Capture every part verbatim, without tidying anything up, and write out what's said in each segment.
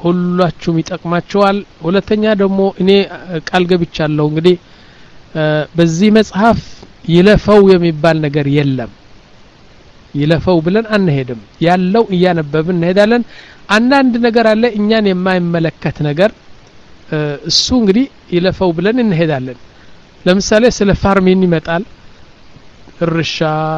ሁላችሁም ይጠቅማችኋል ሁለተኛ ደግሞ እኔ ቃል ገብቻለሁ እንግዲህ በዚህ መጽሐፍ ይለፈው የሚባል ነገር የለም ይለፈው ብለን አንሄድም ያለው እያነበብን እንሄዳለን አንዳንድ ነገር አለ እኛን የማይመለከት ነገር እሱ እንግዲህ ይለፈው ብለን እንሄዳለን ለምሳሌ ስለ ፋርሚን ይመጣል እርሻ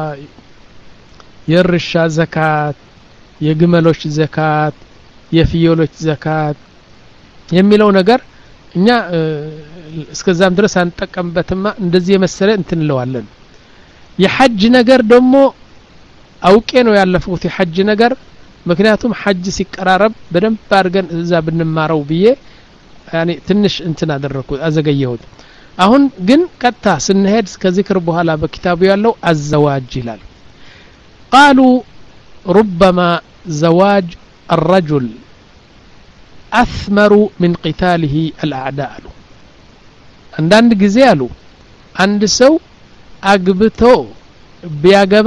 የርሻ ዘካት የግመሎች ዘካት የፍየሎች ዘካት የሚለው ነገር እኛ እስከዛም ድረስ አንጠቀምበትማ እንደዚህ የመሰለ እንትንለዋለን የሐጅ ነገር ደግሞ አውቄ ነው ያለፉት የሐጅ ነገር ምክንያቱም ሐጅ ሲቀራረብ በደንብ አድርገን እዛ ብንማረው ብዬ ያኒ ትንሽ እንትን አደረኩት አዘገየሁት አሁን ግን ቀጣ ስንሄድ ከዚክር በኋላ በኪታቡ ያለው አዘዋጅ ይላል قالوا ربما زواج الرجل أثمر من قتاله الأعداء عندنا ጊዜ አሉ አንድ ሰው አግብቶ ቢያገባ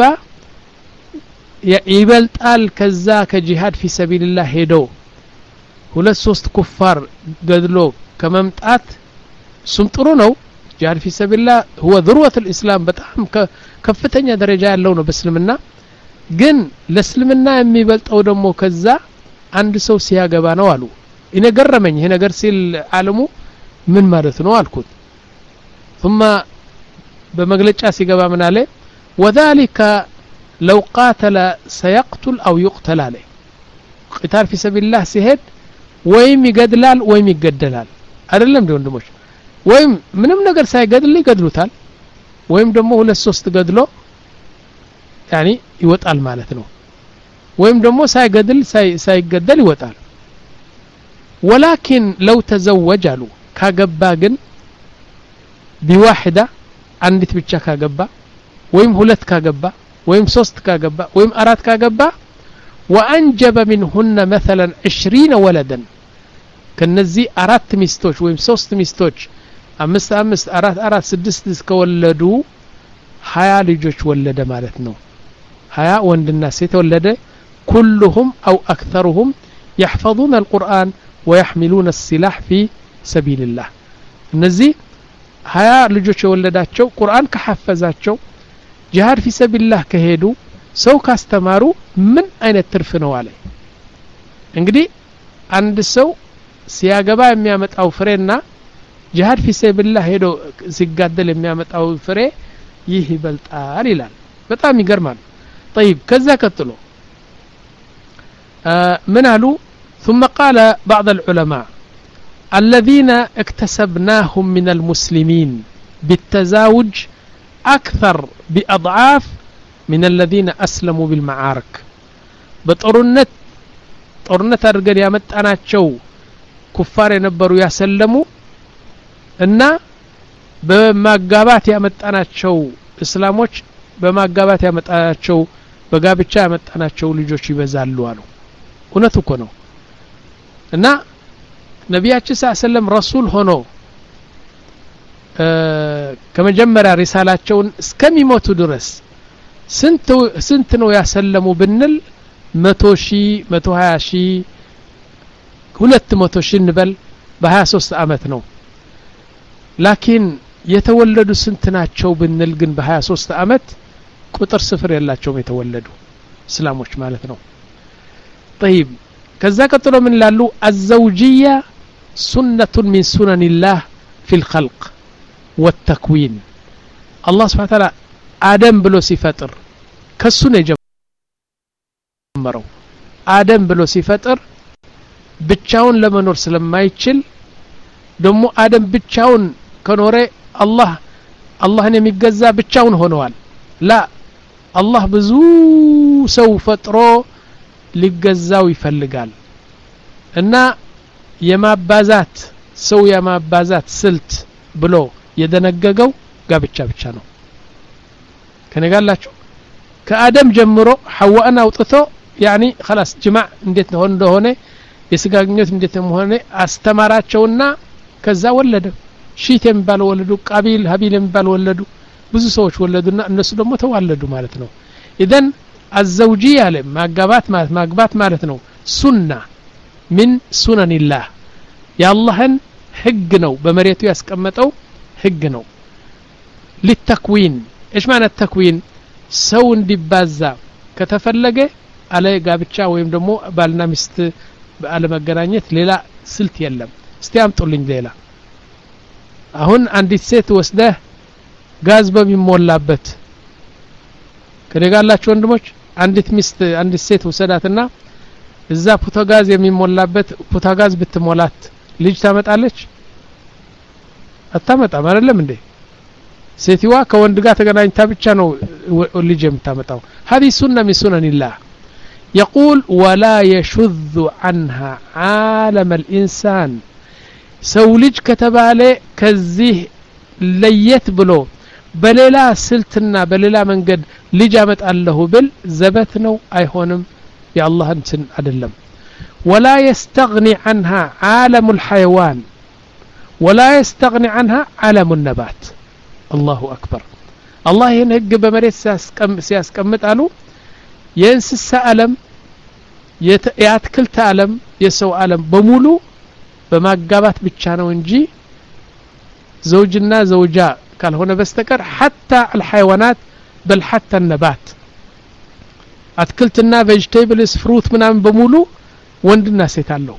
ይበልጣል ከዛ ከጂሃድ في سبيل الله ሄዶ ሁለት ሶስት ኩፋር ገድሎ ከመምጣት ሱም ጥሩ ነው ጂሃድ في سبيل الله هو ذروة الإسلام በጣም ከፍተኛ ደረጃ ያለው ነው በእስልምና ግን ለእስልምና የሚበልጠው ደግሞ ከዛ አንድ ሰው ሲያገባ ነው አሉ እኔ ገረመኝ ይሄ ነገር ሲል ዓለሙ ምን ማለት ነው አልኩት ثم በመግለጫ ሲገባ ምን አለ وذلك لو قاتل سيقتل أو يقتل عليه قتال في سبيل الله ሲሄድ ወይም ይገድላል ወይም ይገደላል አይደለም እንዴ ወንድሞች ወይም ምንም ነገር ሳይገድል ይገድሉታል ወይም ደግሞ ሁለት ሶስት ገድሎ يعني ይወጣል ማለት ነው ወይም ደግሞ ሳይገድል ሳይገደል ይወጣል ولكن لو تزوج له ካገባ ግን بواحده አንዲት ብቻ ካገባ ወይም ሁለት ካገባ ወይም ሶስት ካገባ ወይም አራት ካገባ وانجب منهن مثلا عشرين ولدا ከነዚህ አራት ሚስቶች ወይም ሶስት ሚስቶች አምስት አምስት አራት አራት ስድስት እስከወለዱ ሀያ ልጆች ወለደ ማለት ነው ሀያ ወንድና ሴት ወለደ كلهم او اكثرهم يحفظون القرآن ويحملون السلاح في سبيل الله እነዚህ ሀያ ልጆች ወለዳቸው ቁርአን ከሐፈዛቸው ጂሃድ في سبيل الله ከሄዱ ሰው ካስተማሩ ምን አይነት ትርፍ ነው አለ እንግዲህ አንድ ሰው ሲያገባ የሚያመጣው ፍሬና ጂሃድ في سبيل الله ሄዶ ሲጋደል የሚያመጣው ፍሬ ይህ ይበልጣል ይላል በጣም ይገርማል طيب كذا كتلو آه من قالوا ثم قال بعض العلماء الذين اكتسبناهم من المسلمين بالتزاوج أكثر بأضعاف من الذين أسلموا بالمعارك بطرنت طرنت أرجل يا مت أنا شو كفار ينبروا يسلموا إن بمجابات يا مت أنا شو إسلاموش بمجابات يا مت أنا شو በጋብቻ ያመጣናቸው ልጆች ይበዛሉ አሉ እውነቱ እኮ ነው እና ነብያችን ሰለላሁ ረሱል ሆኖ ከመጀመሪያ ሪሳላቸውን እስከሚሞቱ ድረስ ስንት ስንት ነው ያሰለሙ ብንል መቶ ሺህ መቶ ሀያ ሺህ ሁለት መቶ ሺህ እንበል በ23 አመት ነው ላኪን የተወለዱ ስንት ናቸው ብንል ግን በ23 አመት ቁጥር ስፍር ያላቸው የተወለዱ እስላሞች ማለት ነው طيب ከዛ ቀጥሎ ምን ላሉ الزوجيه سنه من سنن الله في الخلق والتكوين الله سبحانه وتعالى آدم ብሎ ሲፈጥር ከሱ ነው የጀመረው آدم ብሎ ሲፈጥር ብቻውን ለመኖር ስለማይችል ደሞ آدم ብቻውን ከኖረ አላህ አላህን የሚገዛ ብቻውን ሆነዋል لا الله ብዙ ሰው ፈጥሮ ሊገዛው ይፈልጋል እና የማባዛት ሰው የማባዛት ስልት ብሎ የደነገገው ጋብቻ ብቻ ነው ከነጋላችሁ ከአደም ጀምሮ ሐዋን አውጥቶ يعني خلاص ጅማዕ እንዴት ነው እንደሆነ የስጋግኘት እንዴት እንደሆነ አስተማራቸውና ከዛ ወለደ ሺት የሚባል ወለዱ ቃቢል ሀቢል የሚባል ወለዱ ብዙ ሰዎች ወለዱና እነሱ ደግሞ ተዋለዱ ማለት ነው اذن الزوجيه ማጋባት ማለት ማግባት ማለት ነው ሱና من سنن الله يا اللهن حق نو بمريتو يسكمتو حق نو للتكوين ايش معنى التكوين سو انديبازا كتفلجه على ጋብቻ ወይም ደግሞ ባልና ሚስት ባለ መገናኘት ሌላ ስልት የለም እስቲ አምጡልኝ ሌላ አሁን አንዲት ሴት ወስደህ ጋዝ በሚሞላበት ከደጋላችሁ ወንድሞች አንዲት ሚስት አንዲት ሴት ወሰዳትና እዛ ፖታጋዝ የሚሞላበት ፖታጋዝ ብትሞላት ልጅ ታመጣለች አታመጣም አይደለም እንዴ ሴትዋ ከወንድ ጋር ተገናኝታ ብቻ ነው ልጅ የምታመጣው هذه سنة من سنن الله يقول ولا يشذ عنها عالم الإنسان سولج كتباله كزيه ليت بلو بللا سلتنا بللا منقد لجامت الله بل زبتنو أيهونم يا الله انتن أدلم ولا يستغني عنها عالم الحيوان ولا يستغني عنها عالم النبات الله أكبر الله ينهج بمريت سياس كمت قالوا ينسس ألم يأتكلت ألم يسو ألم بمولو بما قابات بتشانو انجي زوجنا زوجاء قال هنا بستكر حتى الحيوانات بل حتى النبات أتكلتنا فيجتيبلز فروت منام بمولو وندنا سيتالو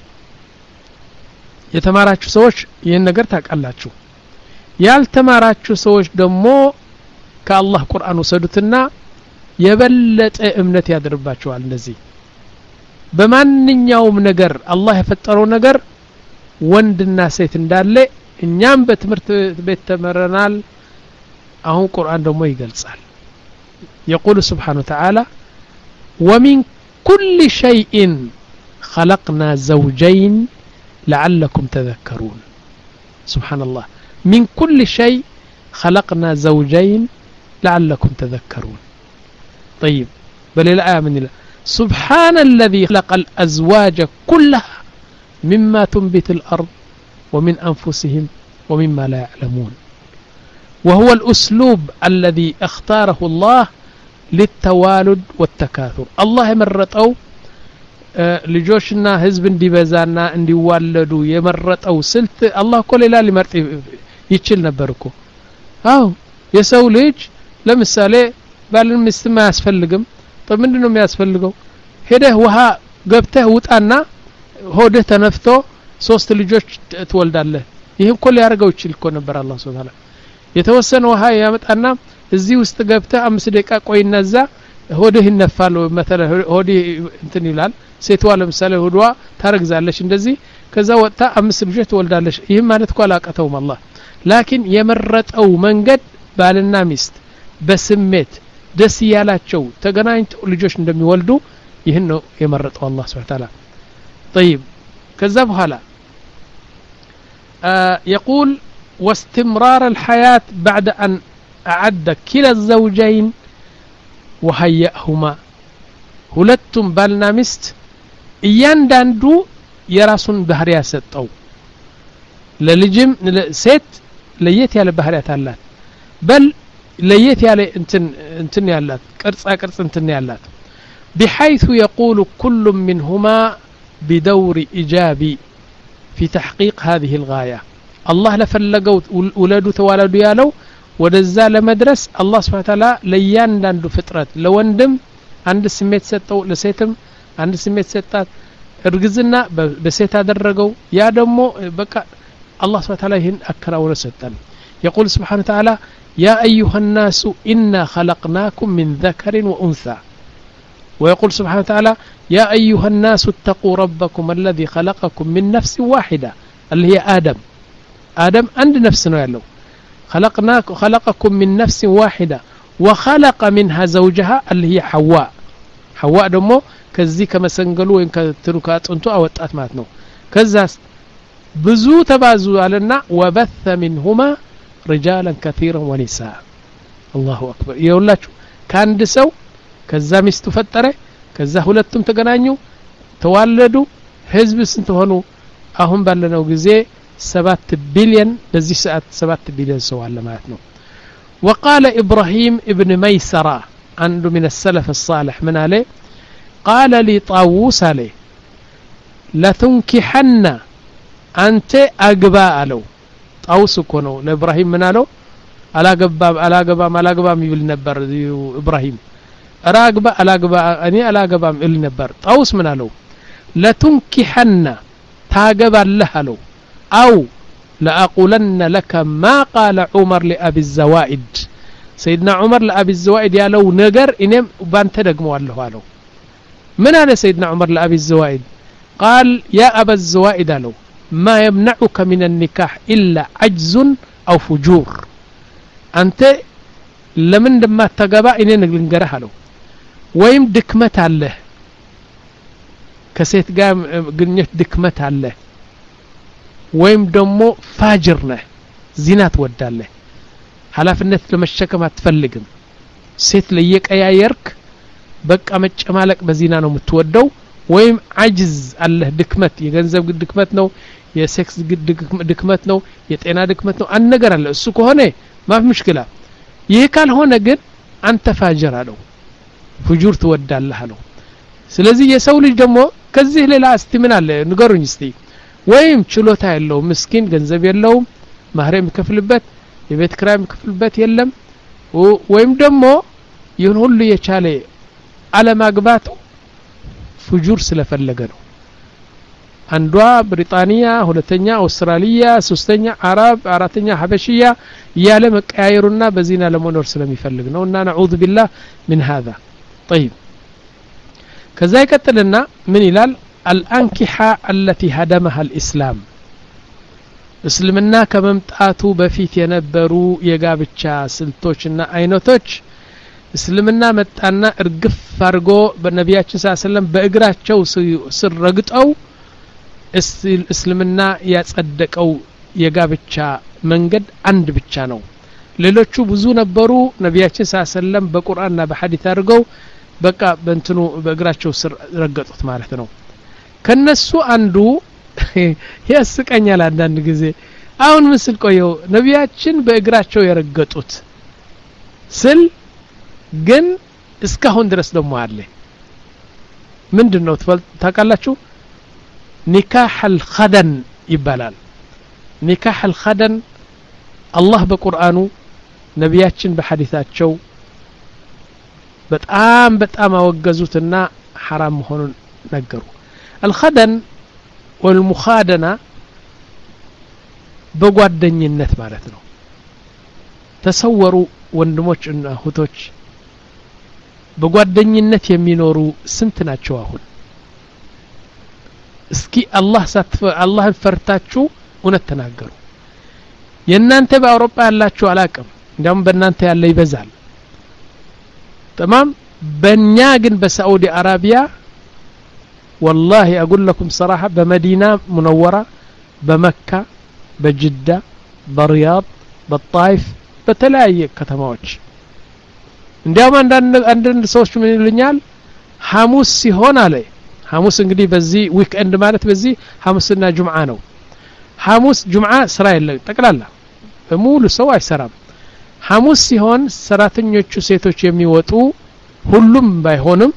يتماراتشو سوش ينقر تاك اللاتشو ያልተማራችሁ ሰዎች ደግሞ ከአላህ ቁርአን ወሰዱትና የበለጠ እምነት ያደርባቸዋል እንደዚህ በማንኛውም ነገር አላህ የፈጠረው ነገር ወንድና ሴት እንዳለ እኛም በትምህርት ቤት ተመረናል አሁን ቁርአን ደግሞ ይገልጻል يقول سبحانه وتعالى ومن كل شيء خلقنا زوجين لعلكم تذكرون سبحان الله من كل شيء خلقنا زوجين لعلكم تذكرون طيب بل الآية من الله سبحان الذي خلق الأزواج كلها مما تنبت الأرض ومن أنفسهم ومما لا يعلمون وهو الأسلوب الذي اختاره الله للتوالد والتكاثر الله مرتأو لجوشنا حزب እንዲበዛና እንዲዋለዱ የመረጠው ስልት አላህ እኮ ሌላ ሊመርጥ ይችል ነበርኩ አው የሰው ልጅ ለምሳሌ ባልን ሚስት ማያስፈልግም طب ምንድነው የሚያስፈልገው ሄደህ ውሃ ገብተህ ውጣና ሆድህ ተነፍቶ ሶስት ልጆች ትወልዳለህ ይሄን እኮ ሊያርገው ይችል እኮ ነበር አላህ Subhanahu የተወሰነ ውሃ ያመጣና እዚህ ውስጥ ገብተህ አምስት ደቂቃ ቆይና እዛ ሆድህ ይነፋል مثلا ሆድህ እንትን ይላል ሴትዋ ለምሳሌ ሆድዋ ታረግዛለች እንደዚህ ከዛ ወጣ አምስት ልጆች ትወልዳለች ይሄ ማለት እኮ አላቀተውም አላህ ላኪን የመረጠው መንገድ ባልና ሚስት በስሜት ደስ ያላቸው ተገናኝተው ልጆች እንደሚወልዱ ይሄን ነው የመረጠው አላህ Subhanahu Wa Ta'ala طيب ከዛ በኋላ يقول واستمرار الحياة بعد أن أعد كلا الزوجين وهيئهما ሁለቱም ባልና ሚስት እያንዳንዱ የራሱን ባህሪ ያሰጠው ለልጅም ሴት ለየት ያለ ባህሪያት አላት በል ለየት ያለ እንትን እንትን ያላት ቅርጻ ቅርጽ እንትን ያላት بحيث يقول كل منهما بدور إيجابي في تحقيق هذه الغاية الله لفلقوا ولادو توالدوا يالو ወደዛ ለመድረስ አላህ Subhanahu Wa Ta'ala ለያንዳንዱ ፍጥረት ለወንድም አንድ ስሜት ሰጠው ለሴትም አንድ ስሜት ሰጣት እርግዝና በሴት አደረገው ያ ደግሞ በቃ አላህ Subhanahu Wa Ta'ala ይሄን አከራውነ ሰጠን يقول سبحانه وتعالى يا أيها الناس إنا خلقناكم من ذكر وأنثى ويقول سبحانه وتعالى يا أيها الناس اتقوا ربكم الذي خلقكم من نفس واحدة اللي هي آدم آدم عند نفسنا يالله خلقناك خلقكم من نفس واحدة وخلق منها زوجها اللي هي حواء حواء دمو كزي كما سنقلوا إن كتركات أنتو أوتأت ماتنو كذا بزو تبازو علينا وبث منهما رجالا كثيرا ونساء الله أكبر يقول لك كان دسو كذا مستفترة كذا هلتم تقنانيو توالدوا حزب سنتهنو أهم بالنا وجزء سبعة بليون بزي ساعة سبعة بليون سوال لماتنو وقال إبراهيم ابن ميسرة عنده من السلف الصالح من عليه قال لي طاووس عليه ለቱንኪሐና አንተ አግባ አለው ጣውስ እኮ ነው ለኢብራሂም ምን አለው አላገባም አላገባም አላገባም ይብል ነበር ኢብራሂም አራግባ አላግባ እኔ አላገባም ይል ነበር ጣውስ ምን አለው ለቱንኪሐና ታገባለህ አለው አው لأقولن لك ما قال عمر لأبي الزوائد سيدنا عمر لأبي الزوائد يالو نجر إنم بانت دقموالله قالوا من أنا سيدنا عمر لأبي الزوائد قال يا أبا الزوائد له ما يمنعك من النكاح إلا عجز أو فجور أنت لمن لما تقبع إنين نقرها له ويم دكمت عليه كسيت قام قنيت دكمت عليه ወይም ደግሞ ፋጅር ነህ ዚና ትወዳለህ ሐላፍነት ለመሸከም አትፈልግም ሴት ለየቀያየርክ በቃ መጨማለቅ በዚና ነው የምትወደው ወይም አጅዝ አለህ ድክመት የገንዘብ ድክመት ነው የሴክስ ድክመት ነው የጤና ድክመት ነው አንነገር አለ እሱ ከሆነ ማፍ ሙሽኪላ ይሄ ካልሆነ ግን አንተ ፋጅር አለው ፍጁር ትወዳለህ አለው ስለዚህ የሰው ልጅ ደግሞ ከዚህ ሌላ እስቲ ምን አለ ንገሩኝ እስቲ ወይም ችሎታ ያለው ምስኪን ገንዘብ የለው ማህረም ከፍልበት የቤት ክራይም ከፍልበት የለም ወይም ደግሞ ይሁን ሁሉ የቻለ አለማግባቱ ፍጁር ስለፈለገ ነው አንዷ ብሪጣንያ ሁለተኛ አውስትራሊያ ሶስተኛ አረብ አራተኛ ሀበሽያ ያለ መቀያየሩና በዚና ለመኖር ስለሚፈልግ ነውና ነዑዝ ቢላህ من هذا طيب ከዛ ይቀጥልና ምን ይላል الأنكحة التي هدمها الإسلام እስልምና ከመምጣቱ በፊት የነበሩ የጋብቻ ስልቶችና አይነቶች እስልምና መጣና እርግፍ አድርጎ በነቢያችን ሰለላሁ ዐለይሂ ወሰለም በእግራቸው ስር ረግጠው እስልምና ያጸደቀው የጋብቻ መንገድ አንድ ብቻ ነው ሌሎቹ ብዙ ነበሩ ነቢያችን ሰለላሁ ዐለይሂ ወሰለም በቁርአንና በሐዲስ አድርገው በቃ በእንትኑ በእግራቸው ስር ረገጡት ማለት ነው ከነሱ አንዱ ያስቀኛል አንዳንድ ጊዜ አሁን ምስል ቆየው ነቢያችን በእግራቸው የረገጡት ስል ግን እስካሁን ድረስ ደግሞ አለ ምንድነው ታውቃላችሁ ኒካህ አልኸደን ይባላል ኒካህ አልኸደን አላህ በቁርአኑ ነቢያችን በሐዲሳቸው በጣም በጣም አወገዙትና حرام መሆኑን ነገሩ الخدن والمخادنة በጓደኝነት ማለት ነው ተሰወሩ ወንድሞችና እህቶች በጓደኝነት የሚኖሩ ስንት ናቸው አሁን እስኪ አላህ ሳትፈ አላህን ፈርታችሁ እውነት ተናገሩ የናንተ በአውሮፓ ያላችሁ አላቀም እንደውም በእናንተ ያለ ይበዛል تمام በእኛ ግን በሳዑዲ አረቢያ والله أقول لكم صراحة بمدينة منورة بمكة بجدة برياض بالطائف بتلاقي كتماوش عندما عندنا سوش من الرجال حموس سيهون عليه حموس انقدي بزي ويك اند مالت بزي حموسنا جمعة نو حموس جمعة اسرائيل تقلالا بمولو سوا يسرام حموس سيهون سراتنيوቹ ሴቶች የሚወጡ ሁሉም ባይሆንም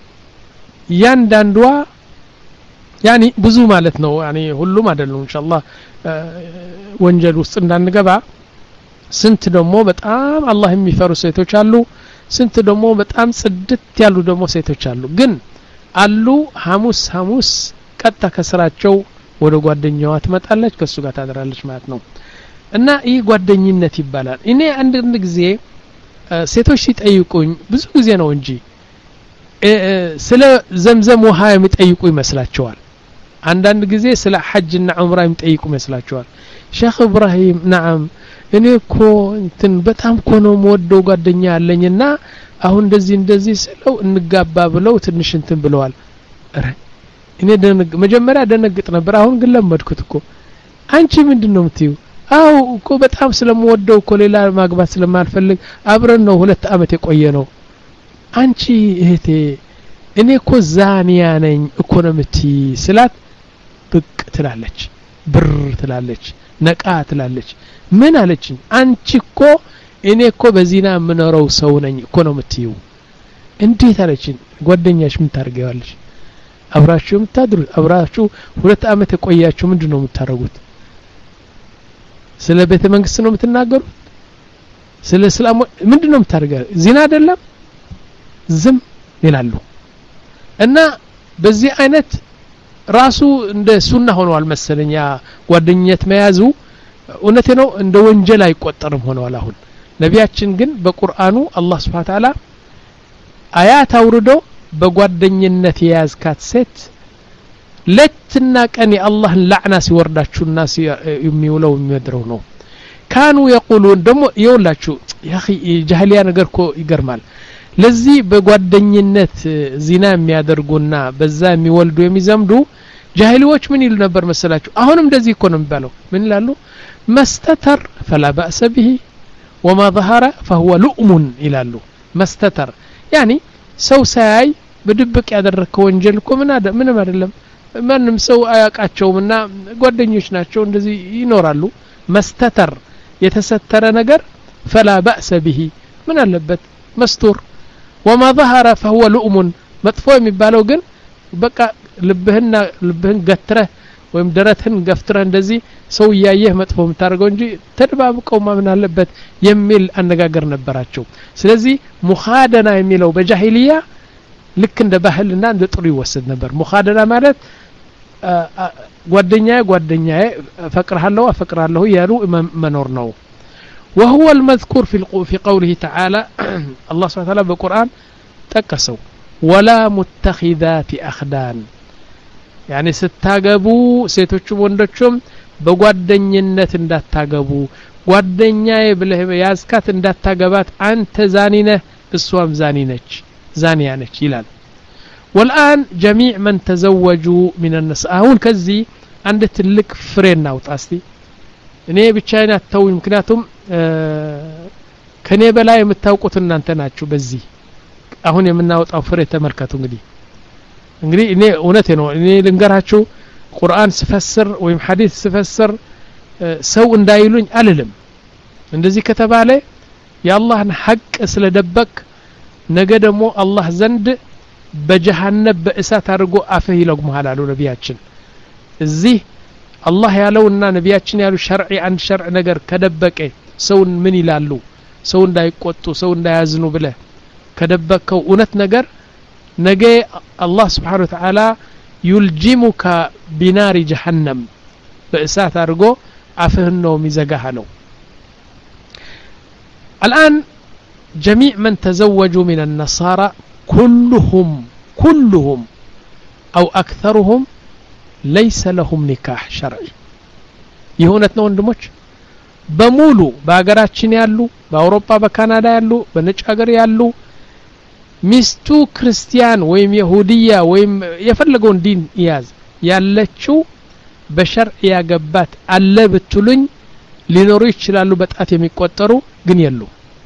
ያንዳንዷ ያኒ ብዙ ማለት ነው ያኒ ሁሉም አይደለም ኢንሻአላህ ወንጀል ውስጥ እንዳንገባ ስንት ደግሞ በጣም አላህ የሚፈሩ ሴቶች አሉ ስንት ደግሞ በጣም ጽድት ያሉ ደግሞ ሴቶች አሉ ግን አሉ ሐሙስ ሐሙስ ቀጣ ከስራቸው ወደ ጓደኛዋ ትመጣለች ከሱ ጋር ታድራለች ማለት ነው እና ይህ ጓደኝነት ይባላል እኔ አንድ አንድ ጊዜ ሴቶች ሲጠይቁኝ ብዙ ጊዜ ነው እንጂ ስለ ዘምዘም ውሃ የሚጠይቁ ይመስላቸዋል አንዳንድ ጊዜ ስለ ሐጅና ዑምራ የሚጠይቁ ይመስላቸዋል ሼክ ኢብራሂም نعم እኔ እኮ እንትን በጣም እኮ ነው የምወደው ጓደኛ አለኝና አሁን እንደዚህ እንደዚህ ስለው እንጋባ ብለው ትንሽ እንትን ብለዋል አረ እኔ ደነግ መጀመሪያ ደነግጥ ነበር አሁን ግን ለመድኩት እኮ አንቺ ምንድነው የምትዩ አው እኮ በጣም ስለምወደው እኮ ሌላ ማግባት ስለማልፈልግ አብረን ነው ሁለት አመት የቆየ ነው አንቺ እህቴ እኔ እኮ ዛኒያ ነኝ እኮ ነው ምቲ ስላት ብቅ ትላለች ብር ትላለች ነቃ ትላለች ምን አለችኝ አንቺ እኮ እኔ እኮ በዚና ምኖረው ሰው ነኝ እኮ ነው ምትዩ እንዴት አለችኝ ጓደኛሽ ምን ታርገዋለሽ አብራችሁ ምታድሩ አብራችሁ ሁለት አመት ቆያችሁ ምንድነው የምታረጉት ስለ ቤተ መንግስት ነው የምትናገሩት ስለ እስላም ምንድነው የምታረጋው ዚና አይደለም ዝም ይላሉ እና በዚህ አይነት ራሱ እንደ ሱና ሆነዋል መሰለኛ ጓደኝነት መያዙ እውነቴ ነው እንደ ወንጀል አይቆጠርም ሆነዋል አሁን ነቢያችን ግን በቁርአኑ አላህ Subhanahu Wa Ta'ala አያት አውርዶ በጓደኝነት የያዝካት ሴት ለትና ቀን የአላህን ለዕና ሲወርዳችሁና የሚውለው የሚያድረው ነው ካኑ يقولون ደሞ ይውላችሁ ያኺ ጃህሊያ ነገርኮ ይገርማል ለዚህ በጓደኝነት ዚና የሚያደርጉና በዛ የሚወልዱ የሚዘምዱ ጃህሊዎች ምን ይሉ ነበር መሰላችሁ አሁንም እንደዚህ እኮ ነው የሚባለው ምን ይላሉ መስተተር فلا بأس به وما ظهر فهو لؤم ይላሉ መስተተር يعني ሰው ሳይ በድብቅ ያደረከው ወንጀል እኮ ምን አደ ምንም አይደለም ማንም ሰው አያቃቸውምና ጓደኞች ናቸው እንደዚህ ይኖራሉ መስተተር የተሰተረ ነገር فلا بأس به ምን አለበት መስተር وما ظهر فهو لؤم መጥፎ የሚባለው ግን በቃ ልብህና ልብህን ገትረህ ወይም ደረትህን ገፍትረህ እንደዚህ ሰው ያየህ መጥፎ የምታደርገው እንጂ ተደባብቀው ማምን አለበት የሚል አነጋገር ነበራቸው ስለዚህ ሙኻደና የሚለው በጃሂሊያ ልክ እንደ ባህልና እንደ ጥሩ ይወሰድ ነበር ሙኻደና ማለት ጓደኛዬ ጓደኛዬ ፈቅራለሁ አፈቅራለሁ ያሉ መኖር ነው وهو المذكور في في قوله تعالى الله سبحانه وتعالى بالقرآن تكسوا ولا متخذات أخدان يعني ستاغبو سيتوچم ወንዶችም በጓደኝነት እንዳታገቡ ጓደኛዬ ብለህ ያዝካት እንዳታገባት አንተ ዛኒ ነህ እሷም ዛኒ ነች ዛኒያ ነች ይላል والآن جميع من تزوجوا من النساء አሁን ከዚህ አንድ ትልቅ ፍሬና አውጣስቲ እኔ ብቻዬን አተውኝ ምክንያቱም ከኔ በላይ የምታውቁት እናንተ ናችሁ በዚህ አሁን የምናወጣው ፍሬ ተመልከቱ እንግዲህ እንግዲህ እኔ እውነቴ ነው እኔ ልንገራችሁ ቁርአን ስፈስር ወይም ሐዲስ ስፈስር ሰው እንዳይሉኝ አልልም እንደዚህ ከተባለ የአላህን ሐቅ ስለደበቅ ነገ ደግሞ አላህ ዘንድ በጀሃነም በእሳት አድርጎ አፈህ ይለግማል አሉ ነቢያችን እዚህ አላህ ያለውና ነቢያችን ያሉ ሸርዒ አንድ ሸርዕ ነገር ከደበቀ ሰው ምን ይላሉ ሰው እንዳይቆጡ ሰው እንዳያዝኑ ብለ ከደበቀው እውነት ነገር ነገ አላህ Subhanahu Wa Ta'ala يلجمك بنار جهنم በእሳት አድርጎ አፍህን ነው የሚዘጋህ ነው الآن جميع من تزوجوا من النصارى كلهم كلهم أو أكثرهم ليس لهم نكاح شرعي يهونت ነው ወንድሞች በሙሉ በአገራችን ያሉ በአውሮፓ በካናዳ ያሉ በነጭ ሀገር ያሉ ሚስቱ ክርስቲያን ወይም ይሁዲያ ወይም የፈለገውን ዲን ያዝ ያለችው በሸርዕ ያገባት አለ ብትሉኝ ሊኖሩ ይችላሉ በጣት የሚቆጠሩ ግን የሉ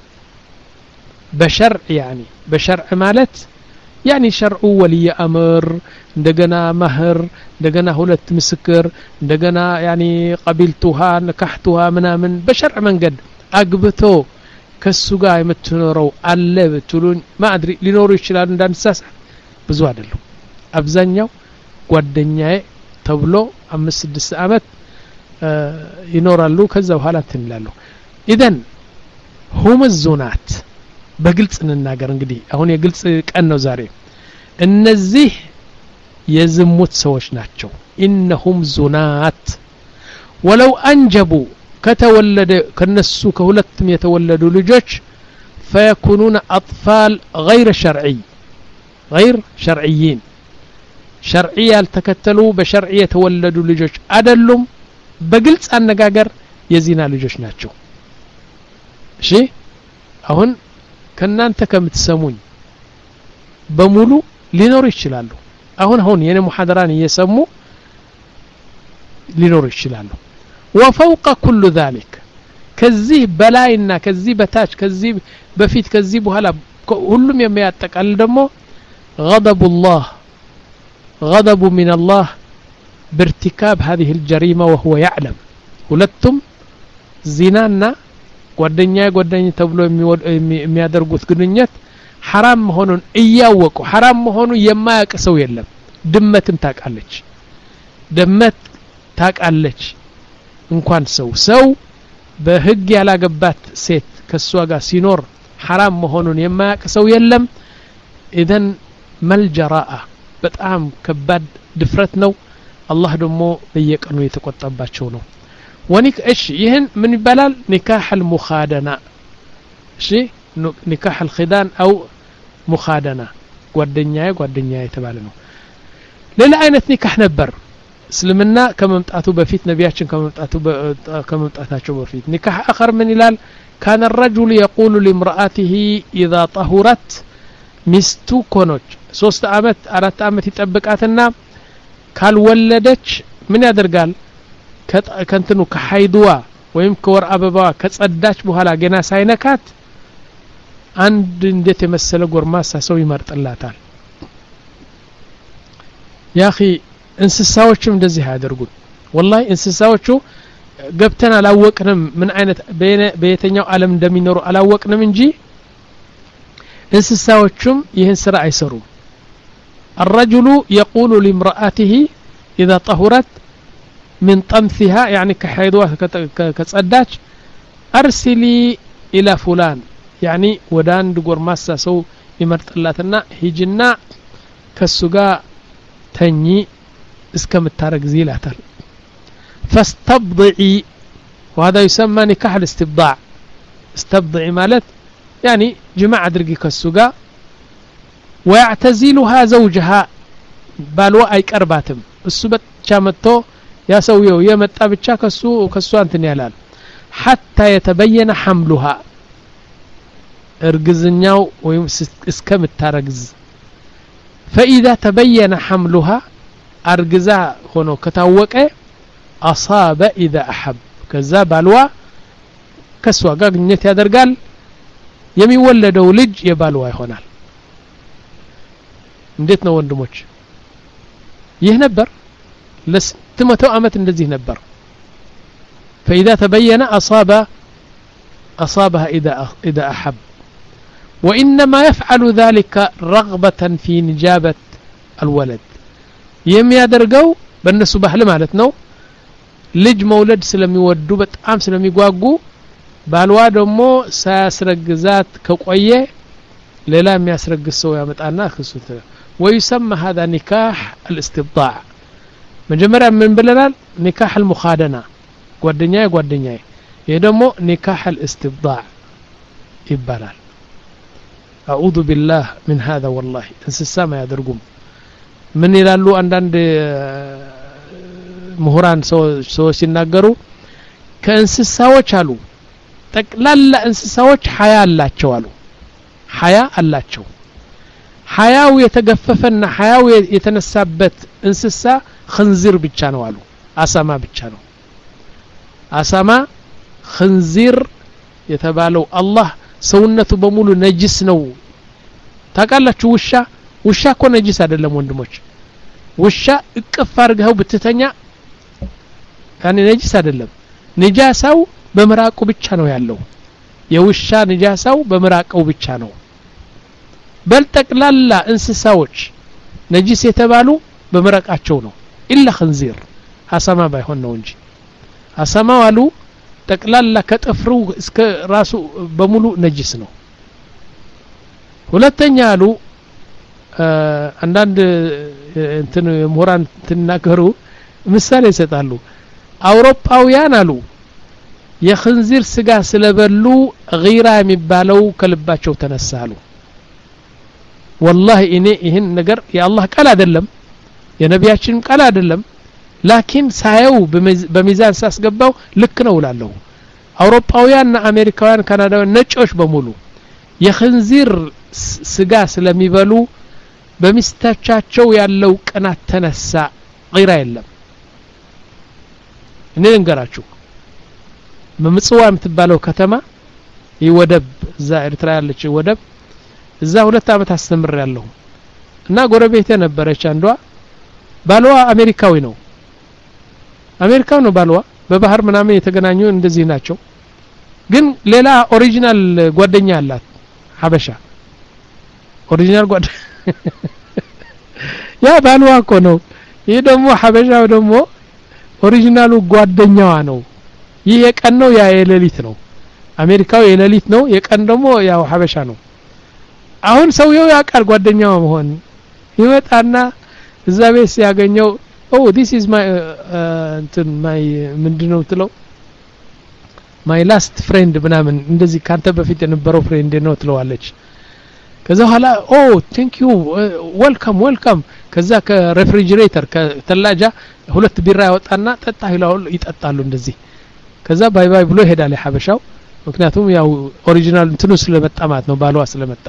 በሸርዕ يعني በሸርዕ ማለት يعني شرع ولي امر እንደገና ማህር እንደገና ሁለት ምስክር እንደገና يعني قبلتها نكحتها ምናምን በሸርዕ መንገድ አግብቶ ከሱ ጋር የምትኖረው አለ ብትሉኝ ማድሪ ሊኖሩ ይችላሉ እንዳንሳሳ ብዙ አይደለም አብዛኛው ጓደኛዬ ተብሎ አምስት ስድስት አመት ይኖራሉ ከዛ በኋላ ትንላሉ ኢደን هم الزنات በግልጽ እንናገር እንግዲህ አሁን የግልጽ ቀን ነው ዛሬ እነዚህ የዝሙት ሰዎች ናቸው انهم زنات ولو انجبوا ከተወለደ ከነሱ ከሁለቱም የተወለዱ ልጆች فيكونون اطفال غير شرعي غير شرعيين شرعي ያልተከተሉ በሸርዕ የተወለዱ ልጆች አይደሉም በግልጽ አነጋገር የዚና ልጆች ናቸው እሺ አሁን ከናንተ ከምትሰሙኝ በሙሉ ሊኖር ይችላሉ አሁን አሁን የኔ ሙሐደራን እየሰሙ ሊኖር ይችላሉ وفوق كل ذلك ከዚህ በላይና ከዚህ በታች ከዚህ በፊት ከዚህ በኋላ ሁሉም የሚያጠቃል ደግሞ غضب الله غضب من الله بارتكاب هذه الجريمة وهو يعلم ሁለቱም ዚናና ጓደኛ ጓደኛ ተብሎ የሚያደርጉት ግንኙነት حرام መሆኑን እያወቁ حرام መሆኑ የማያውቅ ሰው የለም ድመትም ታቃለች ድመት ታቃለች እንኳን ሰው ሰው በህግ ያላገባት ሴት ከሷ ጋር ሲኖር حرام መሆኑን የማያቅ ሰው የለም ኢደን መልጀራአ በጣም ከባድ ድፍረት ነው አላህ ደግሞ በየቀኑ የተቆጣባቸው ነው ወኒክ እሺ ይህን ምን ይባላል ኒካህ አልሙኻደና እሺ ኒካህ አልኺዳን አው ሙኻደና ጓደኛዬ ጓደኛዬ የተባለ ነው ሌላ አይነት ኒካህ ነበር እስልምና ከመምጣቱ በፊት ነቢያችን ከመምጣቱ ከመምጣታቸው በፊት ኒካህ አخر ምን ይላል كان الرجل يقول لامرأته إذا طهرت ሚስቱ ኮኖች ሶስት አመት አራት አመት ይጠብቃትና ካልወለደች ምን ያደርጋል ከንትኑ ከሐይድዋ ወይም ከወር አበባዋ ከጸዳች በኋላ ገና ሳይነካት አንድ እንዴት የመሰለ ጎርማሳ ሰው ይመርጥላታል ያኺ እንስሳዎችም እንደዚህ ያደርጉት والله እንስሳዎቹ ገብተን አላወቅንም ምን አይነት በየተኛው ዓለም እንደሚኖሩ አላወቅንም እንጂ እንስሳዎችም ይህን ስራ አይሰሩም الرجل يقول لامرأته إذا طهرت من طمثها يعني كحيضها كتصداج أرسلي إلى فلان يعني ودان دقور ماسا سو يمرطلاتنا هيجنا كسوغا تني اسكم التارك زيلاتر فاستبضعي وهذا يسمى نكاح الاستبضاع استبضعي مالت يعني جماعة درقي كسوغا ويعتزلها زوجها بالوا أي كرباتم السبت شامتو يا سويو يا متى بتشا كسو كسو انتن يالال حتى يتبين حملها ارجزنياو ويم اسكم التارجز فإذا تبين حملها ارجزا هونو كتاوقه أصاب إذا أحب كذا بالوا كسوا غاغنيت ያደርጋል የሚወለደው ልጅ የባልዋ ይሆናል እንዴት ነው ወንድሞች ይህ ነበር ለስንት አመት እንደዚህ ነበር فإذا تبين أصاب أصابها إذا إذا أحب وإنما يفعل ذلك رغبة في نجابة الولد የሚያደርገው በእነሱ ባህል ማለት ነው ልጅ መውለድ ስለሚወዱ በጣም ስለሚጓጉ ባልዋ ደግሞ ሳያስረግዛት ከቆየ ሌላ የሚያስረግዝ ሰው ያመጣና ክሱት ويسمى هذا نكاح الاستبضاع መጀመሪያ ምን ብለናል نكاح المخادنة ጓደኛዬ ጓደኛዬ ይሄ ደግሞ نكاح الاستبضاع ይባላል أعوذ بالله من هذا والله እንስሳ ማያደርጉም ምን ይላሉ አንዳንድ ምሁራን ሰዎች ሲናገሩ ከእንስሳዎች አሉ ጠቅላላ እንስሳዎች ሐያ አላቸው አሉ ሐያ አላቸው ሐያው የተገፈፈና ሐያው የተነሳበት እንስሳ خنزير ብቻ ነው አሉ አሳማ ብቻ ነው አሳማ خنزير የተባለው አላህ ሰውነቱ በሙሉ ነጅስ ነው ታቃላችሁ ውሻ ውሻ እኮ ነጅስ አይደለም ወንድሞች ውሻ እቅፍ አርገው ብትተኛ ያኔ ነጅስ አይደለም ነጃሳው በመራቁ ብቻ ነው ያለው የውሻ ነጃሳው በመራቀው ብቻ ነው በልጠቅላላ እንስሳዎች ነጅስ የተባሉ በመራቃቸው ነው ኢላ خنزير አሳማ ባይሆን ነው እንጂ አሳማ ዋሉ ጠቅላላ ከጥፍሩ እስከ ራሱ በሙሉ ነጅስ ነው ሁለተኛ አሉ አንዳንድ እንትን ምሁራን ተናገሩ ምሳሌ ይሰጣሉ አውሮፓውያን አሉ የخنزير ስጋ ስለበሉ غيራ የሚባለው ከልባቸው ተነሳሉ والله እኔ ይሄን ነገር የአላህ ቃል አይደለም የነቢያችን ቃል አይደለም ላኪን ሳየው በሚዛን ሳስገባው ልክ ነው እላለሁ አውሮፓውያንና አሜሪካውያን ካናዳውያን ነጮች በሙሉ የخنزير ስጋ ስለሚበሉ በሚስታቻቸው ያለው ቅናት ተነሳ غيራ የለም እኔ እንገራችሁ በምጽዋ የምትባለው ከተማ ይወደብ እዛ ኤርትራ ያለች ወደብ እዛ ሁለት አመት አስተምር ያለው እና ጎረቤቴ ነበረች አንዷ ባልዋ አሜሪካዊ ነው አሜሪካው ነው ባልዋ በባህር ምናምን የተገናኙ እንደዚህ ናቸው ግን ሌላ ኦሪጂናል ጓደኛ አላት ሀበሻ ኦሪጂናል ጓደኛ ያ ባልዋ እኮ ነው ይሄ ደግሞ ሐበሻው ደግሞ ኦሪጂናሉ ጓደኛዋ ነው ይሄ የቀን ነው ያ የሌሊት ነው አሜሪካው የሌሊት ነው የቀን ደግሞ ያው ሐበሻ ነው አሁን ሰውየው ያቃል ጓደኛዋ መሆን ይመጣና እዛ ቤት ሲያገኘው oh this is my እንትን my ምንድነው ትለው my last friend ምናምን እንደዚህ ካንተ በፊት የነበረው ፍሬንድ ነው ትለዋለች ከዛ ኋላ oh thank you welcome welcome ከዛ ከሬፍሪጀሬተር ከተላጃ ሁለት ቢራ ያወጣና ጠጣ ይላል ይጠጣሉ እንደዚህ ከዛ ባይ ባይ ብሎ ይሄዳል ሐበሻው ምክንያቱም ያው ኦሪጂናል እንትኑ ስለመጣማት ነው ባሏ ስለመጣ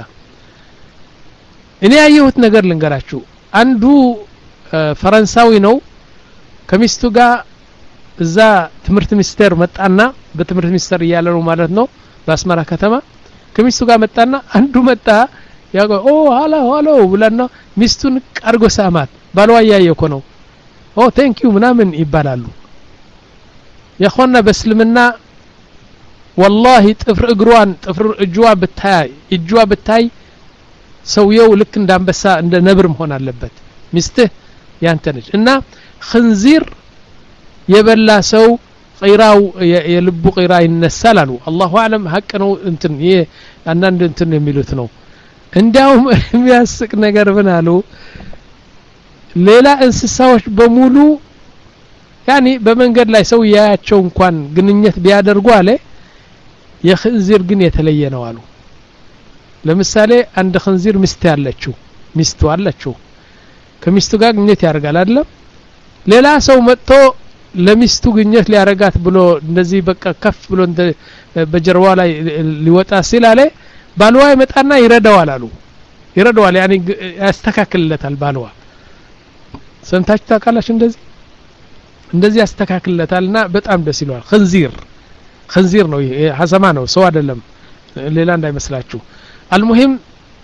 እኔ ያየሁት ነገር ልንገራችሁ አንዱ ፈረንሳዊ ነው ከሚስቱ ጋር እዛ ትምርት ሚኒስቴር መጣና በትምርት ሚኒስቴር ያለ ነው ማለት ነው በአስመራ ከተማ ከሚስቱ ጋር መጣና አንዱ መጣ ያው ኦ ሃሎ ሃሎ ብለና ሚስቱን ቀርጎ ሳማት ባሏ ያየው እኮ ነው ኦ ቴንክ ዩ ምናምን ይባላሉ የኾና በስልምና والله ጥፍር እግሯን ጥፍር እጅዋ ብታይ እጅዋ ብታይ ሰውየው ልክ እንዳንበሳ እንደ ነብር መሆን አለበት ሚስትህ ያንተ ነች እና خنزير የበላ ሰው ቂራው የልቡ ቂራ ይነሳል አሉ አላሁ አለም ሐቅ ነው እንትን ይሄ አንዳንድ እንትን የሚሉት ነው እንዲያውም የሚያስቅ ነገር ምን አሉ ሌላ እንስሳዎች በሙሉ ያኒ በመንገድ ላይ ሰው ያያቸው እንኳን ግንኙነት ቢያደርጉ አለ የخنزير ግን የተለየ ነው አሉ ለምሳሌ አንድ خنزير ሚስት ያለችው ሚስቱ አለችው ከሚስቱ ጋር ግንኙነት ያደርጋል አይደል ሌላ ሰው መጥቶ ለሚስቱ ግንኙነት ሊያረጋት ብሎ እንደዚህ በቃ ከፍ ብሎ በጀርባ ላይ ሊወጣ ሲል አለ ባልዋ ይመጣና ይረዳዋል አሉ ይረዳዋል ያኒ ያስተካክልለታል ባልዋ ሰምታችሁ ታውቃላችሁ እንደዚህ እንደዚህ ያስተካክልለታልና በጣም ደስ ይለዋል خنزير خنزير ነው ይሄ ሐሰማ ነው ሰው አይደለም ሌላ እንዳይመስላችሁ المهم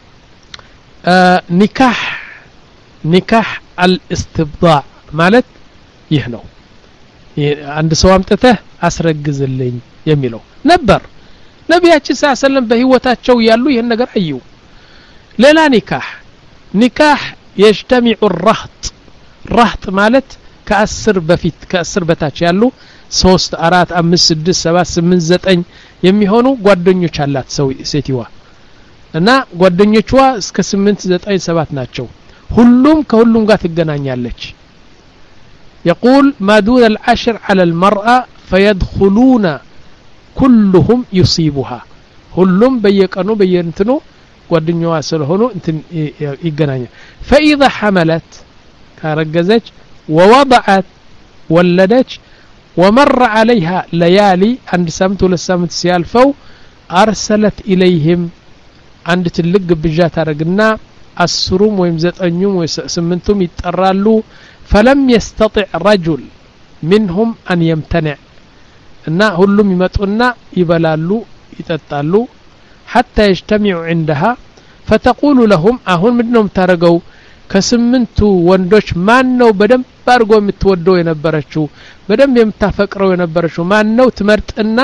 ኒካህ ኒካህ الاستبضاع ማለት ይህ ነው አንድ ሰው አምጥተህ አስረግዝልኝ የሚለው ነበር ነብያችን ሰለላሁ ዐለይሂ ወሰለም በህይወታቸው ያሉ ይሄን ነገር አዩ ሌላ ኒካህ ኒካህ يجتمع الرهط رهط ማለት ከአስር በፊት ከአስር በታች ያሉ ሶስት አራት አምስት ስድስት ሰባት ስምንት ዘጠኝ የሚሆኑ ጓደኞች አላት ሰው ሴቲዋ እና ጓደኞቿ እስከ ስምንት ዘጠኝ ሰባት ናቸው ሁሉም ከሁሉም ጋር ትገናኛለች يقول ما دون العشر على المرأة فيدخلون كلهم يصيبها ሁሉም በየቀኑ በየእንትኑ ጓደኛዋ ስለሆኑ እንትን ይገናኛል فإذا حملت ካረገዘች ووضعت ولدت ومر عليها ليالي عند سمت ولا سمت سيالفو أرسلت إليهم عند تلق بجات رجنا السروم ويمزتنيوم وسمنتم يترالو فلم يستطع رجل منهم أن يمتنع إن هلهم يمتقنا يبلالو يتتالو حتى يجتمعوا عندها فتقول لهم أهون منهم ترجوا ከስምንቱ ወንዶች ማን ነው በደም ባርጎ የምትወደው የነበረችው በደም የምታፈቅረው የነበረችው ማን ነው ትመርጥና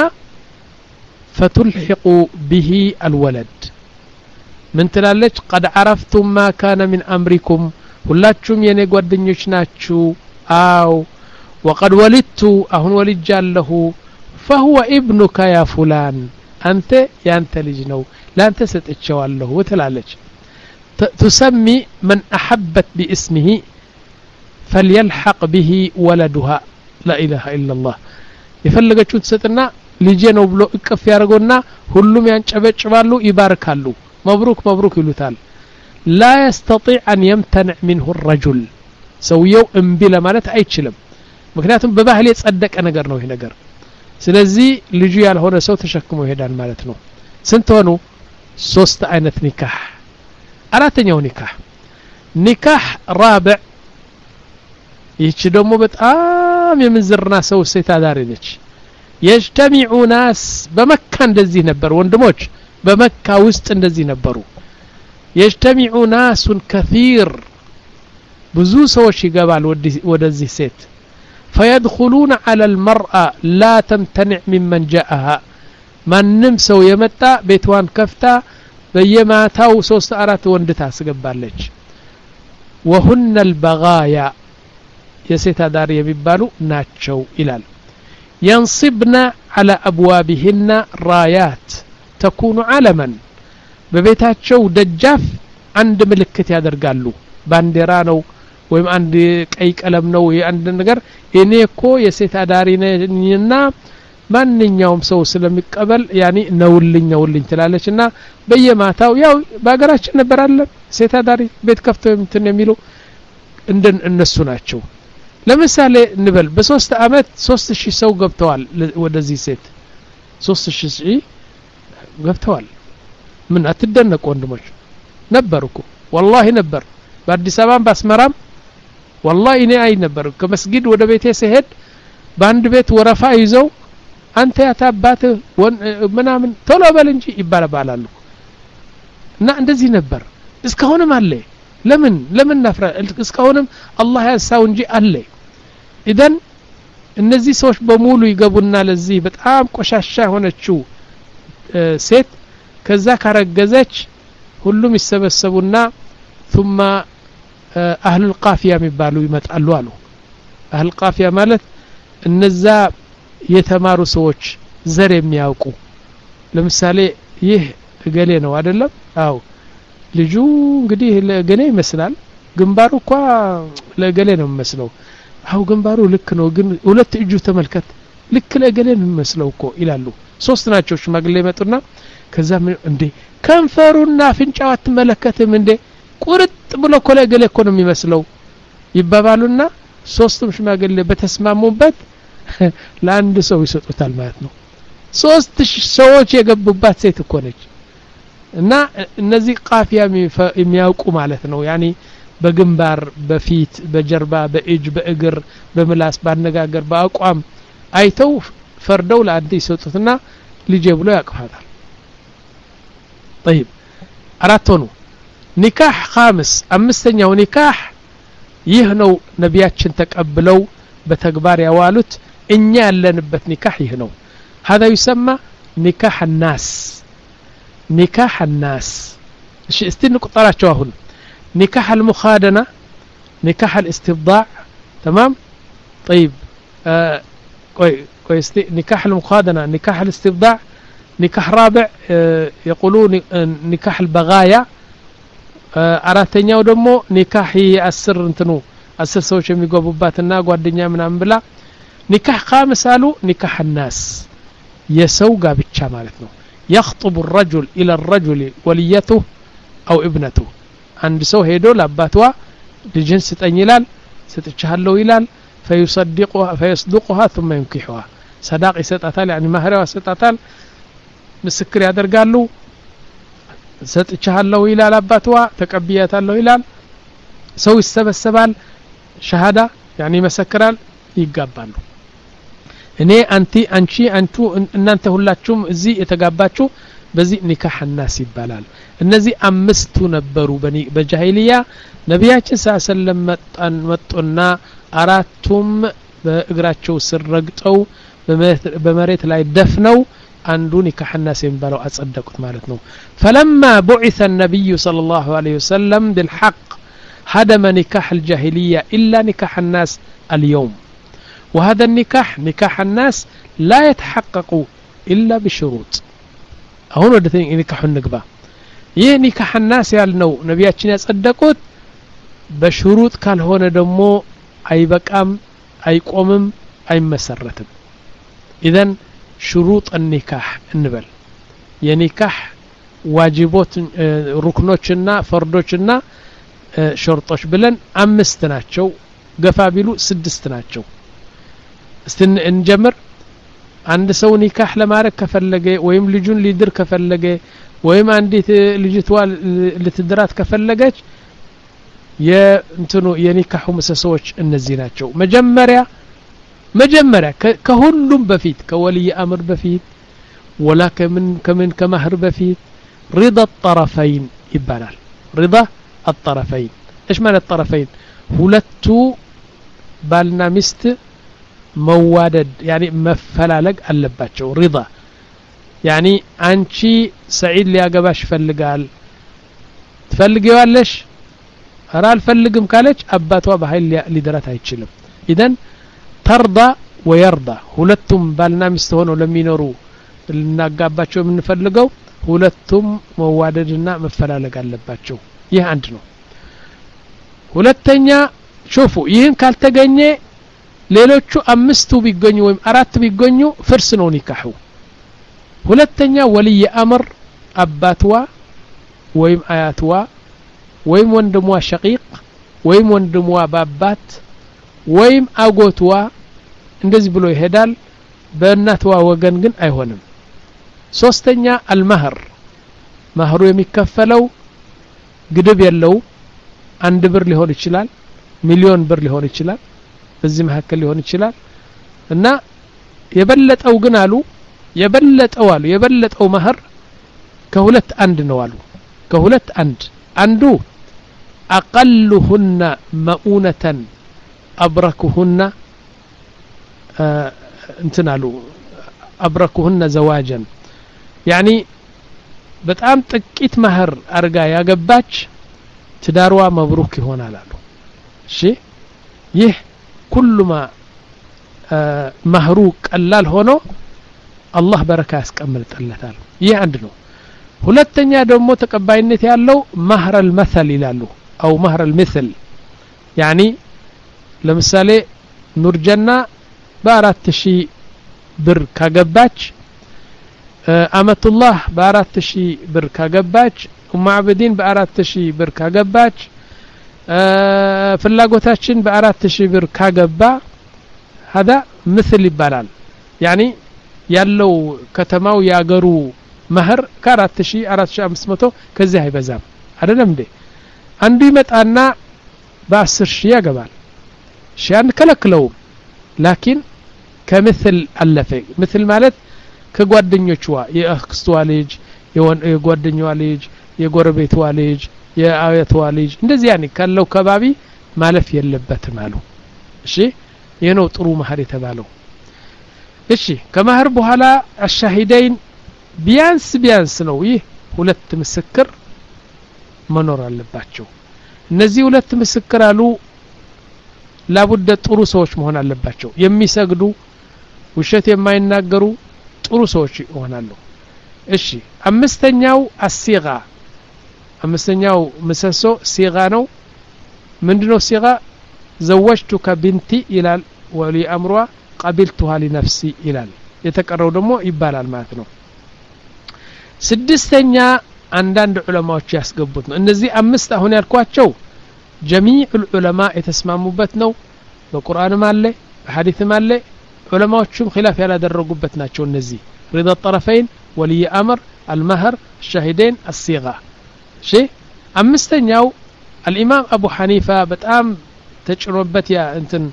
فتلحق به الولد من ትላለች قد عرفتم ما كان من امركم ሁላችሁም የኔ ጓደኞች ናችሁ አው وقد ولدت አሁን ወልጃለሁ فهو ابنك يا فلان አንተ ያንተ ልጅ ነው ላንተ ሰጥቼዋለሁ ትላለች تسمي من أحبت باسمه فليلحق به ولدها لا إله إلا الله يفلقوا تستنا لجينو بلو اكف يارغونا ሁሉም ያንጨበጭባሉ ይባርካሉ مبروك مبروك ይሉታል لا يستطيع أن يمتنع منه الرجل ሰውየው እምቢ ለማለት አይችልም ምክንያቱም በባህል የጸደቀ ነገር ነው ይሄ ነገር ስለዚህ ልጁ ያልሆነ ሰው ተሸክሞ ይሄዳል ማለት ነው ስንት ሆኑ ሶስት አይነት ኒካህ አራተኛው ኒካህ ኒካህ ራብዕ ይቺ ደግሞ በጣም የምንዝርና ሰው ሴት አዳሪ ነች يجتمع ناس በመካ እንደዚህ ነበር ወንድሞች በመካ ውስጥ እንደዚህ ነበሩ يجتمع ناس كثير ብዙ ሰዎች ይገባል ወደዚህ ሴት فيدخلون على المرأة لا تمتنع ممن جاءها ማንም ሰው የመጣ ቤቷን ከፍታ በየማታው ሶስት አራት ወንድ ታስገባለች وهن البغايا የሴት አዳሪ የሚባሉ ናቸው ይላል ينصبن على أبوابهن رايات تكون علما በቤታቸው ደጃፍ አንድ ምልክት ያደርጋሉ ባንዲራ ነው ወይም አንድ ቀይ ቀለም ነው የአንድ ነገር እኔ እኮ የሴት አዳሪ ነኝና ማንኛውም ሰው ስለሚቀበል ያኒ ነውልኝ ነውልኝ ትላለችና በየማታው ያው በአገራችን ነበር አለ ሴት አዳሪ ቤት ከፍተው እንትን የሚሉ እንደን እነሱ ናቸው ለምሳሌ እንበል በሶስት አመት ሶስት ሺህ ሰው ገብተዋል ወደዚህ ሴት ሶስት ሺህ ገብተዋል ምን አትደነቁ ወንድሞች ነበርኩ والله ነበር በአዲስ አበባ በአስመራም والله እኔ አይ ነበር ከመስጊድ ወደ ቤቴ ሲሄድ በአንድ ቤት ወረፋ ይዘው አንተ ያታባት ምናምን ቶሎ በል እንጂ ይባላሉ እና እንደዚህ ነበር እስካሁንም አለ ለምን ለምን ነፍራ እስካሁንም አላህ ያሳው እንጂ አለ ኢደን እነዚህ ሰዎች በሙሉ ይገቡና ለዚህ በጣም ቆሻሻ ሆነችው ሴት ከዛ ካረገዘች ሁሉም ይሰበሰቡና ثم اهل القافيه የሚባሉ ይመጣሉ አሉ اهل القافيه ማለት እነዛ የተማሩ ሰዎች ዘር የሚያውቁ ለምሳሌ ይህ እገሌ ነው አይደለም አው ልጁ እንግዲህ ለገሌ ይመስላል ግንባሩ እንኳን ለገሌ ነው የሚመስለው አው ግንባሩ ልክ ነው ግን ሁለት እጁ ተመልከት ልክ ለገሌ ነው የሚመስለው እኮ ይላሉ ሶስት ናቸው ሽማግሌ መጡና ከዛ እንዴ ከንፈሩና ፍንጫው አትመለከትም እንዴ ቁርጥ ብሎ እኮ ለገሌ እኮ ነው የሚመስለው ይባባሉና ሶስቱም ሽማግሌ በተስማሙበት ለአንድ ሰው ይሰጡታል ማለት ነው ሶስት ሰዎች የገቡባት ሴት እኮ ነች እና እነዚህ ቃፊያ የሚያውቁ ማለት ነው ያኒ በግንባር በፊት በጀርባ በእጅ በእግር በምላስ ባነጋገር በአቋም አይተው ፈርደው ለአንድ ይሰጡትና ልጄ ብሎ ያቅፋታል طيب አራቶኑ ኒካህ خامس አምስተኛው ኒካህ ይህ ነው ነቢያችን ተቀብለው በተግባር ያዋሉት እኛ ያለንበት ኒካህ ይህ ነው هذا يسمى نكاح الناس نكاح الناس ايش استنى قطراچو አሁን نكاح المخادنه نكاح الاستبضاع تمام طيب آه كويس نكاح المخادنه نكاح الاستبضاع نكاح رابع آه يقولون نكاح البغايا አራተኛው ደግሞ ኒካህ አስር እንትኑ አስር ሰዎች የሚገቡባትና ጓደኛ ምናምን ብላ ኒካህ خامس አሉ ኒካህ الناس የሰው ጋብቻ ማለት ነው يخطب الرجل الى الرجل وليته او ابنته አንድ ሰው ሄዶ ለአባቷ ልጅን ስጠኝ ይላል ስትቻለው ይላል فيصدقها فيصدقها ثم ينكحها صداق ይሰጣታል يعني ማህራዋ ይሰጣታል ምስክር ያደርጋሉ ሰጥቻለው ይላል አባቷ ተቀበያታለው ይላል ሰው ይሰበሰባል ሸሃዳ يعني ይመሰክራል ይጋባሉ እኔ አንቲ አንቺ አንቱ እናንተ ሁላችሁም እዚ የተጋባችሁ በዚህ ኒካህ الناس ይባላል እነዚህ አምስቱ ነበሩ በጃሂልያ ነብያችን ሰለላሁ መጣን መጡና አራቱም በእግራቸው ስር ረግጠው በመሬት ላይ ደፍነው አንዱ ኒካህ الناس የሚባለው አጸደቁት ማለት ነው فلما بعث النبي صلى الله عليه وسلم بالحق هدم نكاح الجاهليه الا نكاح الناس اليوم وهذا النكاح نكاح الناس لا يتحقق الا بشروط አሁን ወደ ኒካሁን ንግባ ይህ ኒካህ الناس ያልነው ነብያችን ያጸደቁት በሽሩጥ ካልሆነ ደግሞ አይበቃም አይቆምም አይመሰረትም اذا شروط النكاح እንበል የኒካህ ዋጅቦት ሩክኖችና ፈርዶችና ሸርጦች ብለን አምስት ናቸው ገፋ ቢሉ ስድስት ናቸው እስቲ እንጀምር አንድ ሰው ኒካህ ለማረክ ከፈለገ ወይም ልጁን ሊድር ከፈለገ ወይም አንዲት ልጅቷ ልትድራት ከፈለገች የእንትኑ የኒካሁ ምሰሶች እነዚህ ናቸው መጀመሪያ መጀመሪያ ከሁሉም በፊት ከወልይ አምር በፊት ወላ ከምን ከምን ከማህር በፊት رضا الطرفين ይባላል رضا الطرفين ايش معنى الطرفين ሁለቱ ባልና ሚስት መዋደድ يعني መፈላለግ አለባቸው رضا يعني አንቺ ሰዒድ ሊያገባሽ ፈልጋል ትፈልጊዋለሽ ራ አልፈልግም ካለች አባቷ በኃይል ሊደራት አይችልም ኢደን ተርዳ ወይርዳ ሁለቱም ባልና ሚስት ሆነው ለሚኖሩ ልናጋባቸው የምንፈልገው ሁለቱም መዋደድና መፈላለግ አለባቸው ይህ አንድ ነው ሁለተኛ ሹፉ ይህን ካልተገኘ ሌሎቹ አምስቱ ቢገኙ ወይም አራት ቢገኙ ፍርስ ነው ኒካሁ ሁለተኛ ወልይ አምር አባትዋ ወይም አያትዋ ወይም ወንድሟ ሸቂቅ ወይም ወንድሟ ባባት ወይም አጎትዋ እንደዚህ ብሎ ይሄዳል በእናትዋ ወገን ግን አይሆንም ሶስተኛ አልመህር መህሩ የሚከፈለው ግድብ የለው አንድ ብር ሊሆን ይችላል ሚሊዮን ብር ሊሆን ይችላል በዚህ መካከል ሊሆን ይችላል እና የበለጠው ግን አሉ የበለጠው አሉ የበለጠው መህር ከሁለት አንድ ነው አሉ ከሁለት አንድ አንዱ አቀልሁና መኡነተን አብረኩሁና እንትን አሉ አብረኩሁና ዘዋጀን ያኒ በጣም ጥቂት መህር አርጋ ያገባች ትዳርዋ መብሩክ ይሆናል አሉ እሺ ይህ ኩሉማ መህሩ ቀላል ሆኖ አላህ በረካ ያስቀምጥለታል ይህ አንድ ነው ሁለተኛ ደግሞ ተቀባይነት ያለው መህር المثل ይላሉ او مهر المثل يعني ለምሳሌ ኑርጀና በአራት ሺህ ብር ካገባች አመቱላህ በአራት ሺህ ብር ካገባች ኡማዕበዲን በአራት ሺህ ብር ካገባች ፍላጎታችን በአራት ሺህ ብር ካገባ هذا مثل ይባላል يعني ያለው ከተማው ያገሩ መህር ከአራት ሺህ አራት ሺህ አምስት መቶ ከዚህ አይበዛም አይደለም እንዴ አንዱ ይመጣና በአስር ሺህ ያገባል ሺያን ከለክለው ላኪን ከምثل አለፈ مثل ማለት ከጓደኞቿ የአክስቷ ልጅ የጓደኛዋ ልጅ የጎረቤቷ ልጅ የአያቷ ልጅ እንደዚህ ያኒ ካለው ከባቢ ማለፍ የለበትም አሉ እሺ የነው ጥሩ መህር የተባለው እሺ ከመህር በኋላ አሻሂደይን ቢያንስ ቢያንስ ነው ይህ ሁለት ምስክር መኖር አለባቸው እነዚህ ሁለት ምስክር አሉ ላቡደ ጥሩ ሰዎች መሆን አለባቸው የሚሰግዱ ውሸት የማይናገሩ ጥሩ ሰዎች ይሆናሉ እሺ አምስተኛው አሲጋ አምስተኛው ምሰሶ ሲጋ ነው ምንድነው ሲጋ ዘወጅቱከ ቢንቲ ይላል ወሊ አምሯ قبلتها لنفسي ይላል የተቀረው ደግሞ ይባላል ማለት ነው ስድስተኛ አንዳንድ ዑለማዎች ያስገቡት ነው እነዚህ አምስት አሁን ያልኳቸው جميع العلماء የተስማሙበት ነው በቁርአንም አለ በሐዲስም አለ ዑለማዎችም ኺላፍ ያላደረጉበት ናቸው እነዚህ رضا الطرفين ولي امر المهر الشاهدين الصيغه شيء አምስተኛው الامام ابو حنيفه በጣም ተጭሮበት ያ እንትን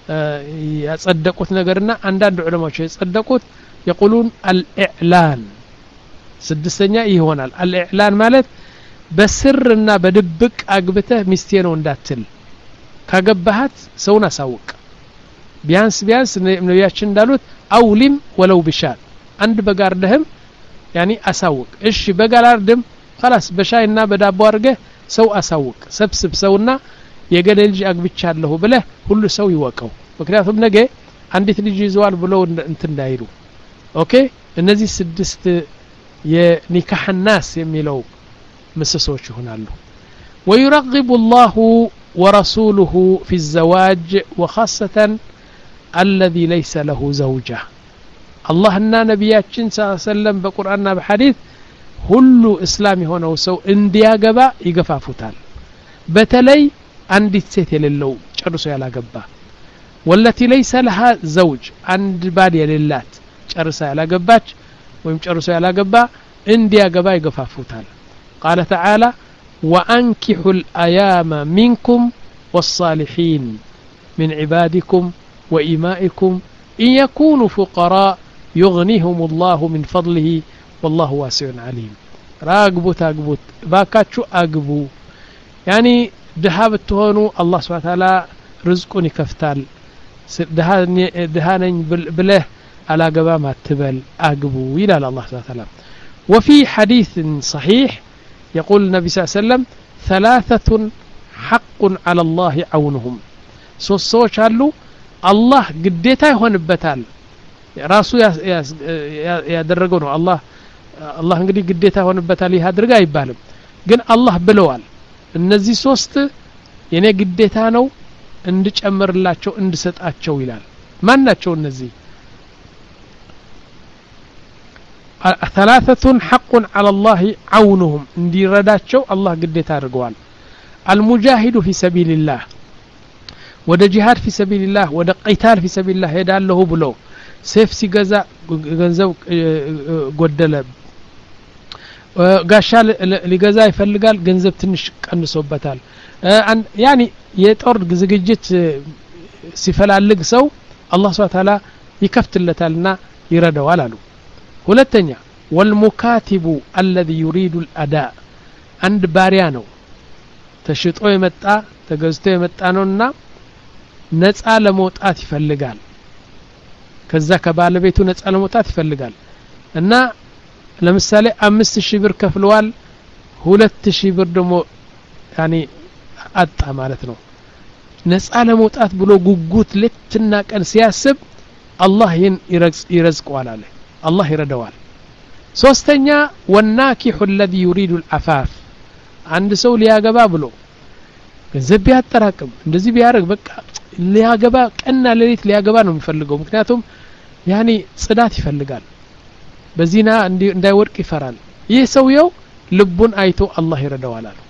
ያጸደቁት ነገርና አንዳንድ ዑለማዎች ያጸደቁት يقولون الاعلان ስድስተኛ ይሆናል الاعلان ማለት በስርና በድብቅ አግብተህ ሚስቴ ነው እንዳትል ካገባሃት ሰውን አሳውቅ ቢያንስ ቢያንስ ነብያችን እንዳሉት አውሊም ወለው ቢሻል አንድ በጋርደህም ያኒ አሳውቅ እሺ በጋላርድም خلاص በሻይና በዳቦ አርገህ ሰው አሳውቅ ሰብስብ ሰውና የገሌ ልጅ አግብቻለሁ ብለህ ሁሉ ሰው ይወቀው ምክንያቱም ነገ አንዲት ልጅ ይዘዋል ብለው እንት እንዳይሉ ኦኬ እነዚህ ስድስት የኒካህ الناس የሚለው مسسوش هنا له ويرغب الله ورسوله في الزواج وخاصة الذي ليس له زوجة الله እና ነብያችን ሰለላሁ ዐለይሂ ወሰለም በቁርአንና በሐዲስ ሁሉ እስላሚ ሆነው ሰው እንዲያገባ ይገፋፉታል በተለይ አንዲት ሴት የሌለው ጨርሶ ያላገባ والتي ليس لها زوج አንድ ባል የሌላት ጨርሳ ያላገባች ወይም ጨርሶ ያላገባ እንዲያገባ ይገፋፉታል قال تعالى وأنكحوا الأيام منكم والصالحين من عبادكم وإمائكم إن يكونوا فقراء يغنيهم الله من فضله والله واسع عليم راقبوا تاقبوا باكاتشو أقبوا يعني دهاب التهونو الله سبحانه وتعالى رزقني كفتال دهانين بله على قبام التبل أقبوا إلى الله سبحانه وتعالى وفي حديث صحيح يقول النبي صلى الله عليه وسلم ثلاثة حق على الله عونهم ሶስት ሰዎች አሉ አላህ ግዴታ ይሆንበታል ራሱ ያደረገው ነው አላህ አላህ እንግዲህ ግዴታ ይሆንበታል ይህ አድርጋ አይባልም ግን አላህ ብለዋል እነዚህ ሶስት የኔ ግዴታ ነው እንድጨምርላቸው እንድሰጣቸው ይላል ማን ናቸው እነዚህ ثلاثة حق على الله عونهم እንዲረዳቸው አላህ ግዴታ አድርገዋል المجاهد في سبيل الله ወደ ጂሃድ في سبيل الله ወደ ቂታል في سبيل الله ሄዳለሁ ብሎ ሴፍ ሲገዛ ገንዘብ ጎደለ ጋሻ ሊገዛ ይፈልጋል ገንዘብ ትንሽ ቀንሶበታል ያኒ የጦር ዝግጅት ሲፈላልግ ሰው አላህ Subhanahu Ta'ala ይከፍትለታልና ይረዳዋል አሉ ሁለተኛ والمكاتب الذي يريد الاداء አንድ ባሪያ ነው ተሽጦ የመጣ ተገዝቶ የመጣ ነውና ነፃ ለመውጣት ይፈልጋል ከዛ ከባለቤቱ ነፃ ለመውጣት ይፈልጋል እና ለምሳሌ አምስት ሺህ ብር ከፍለዋል ሁለት ሺህ ብር ደግሞ ያኒ አጣ ማለት ነው ነፃ ለመውጣት ብሎ ጉጉት ለትና ቀን ሲያስብ አላህ ይን ይረዝቀዋል አለ አላህ ይረዳዋል ሶስተኛ والناكح الذي يريد العفاف አንድ ሰው ሊያገባ ብሎ ገንዘብ ያጠራቅም እንደዚህ ቢያረግ በቃ ሊያገባ ቀና ለሊት ሊያገባ ነው የሚፈልገው ምክንያቱም ያኒ ጽዳት ይፈልጋል በዚና እንዳይወድቅ ይፈራል ይህ ሰውየው ልቡን አይቶ አላህ ይረዳዋል አለ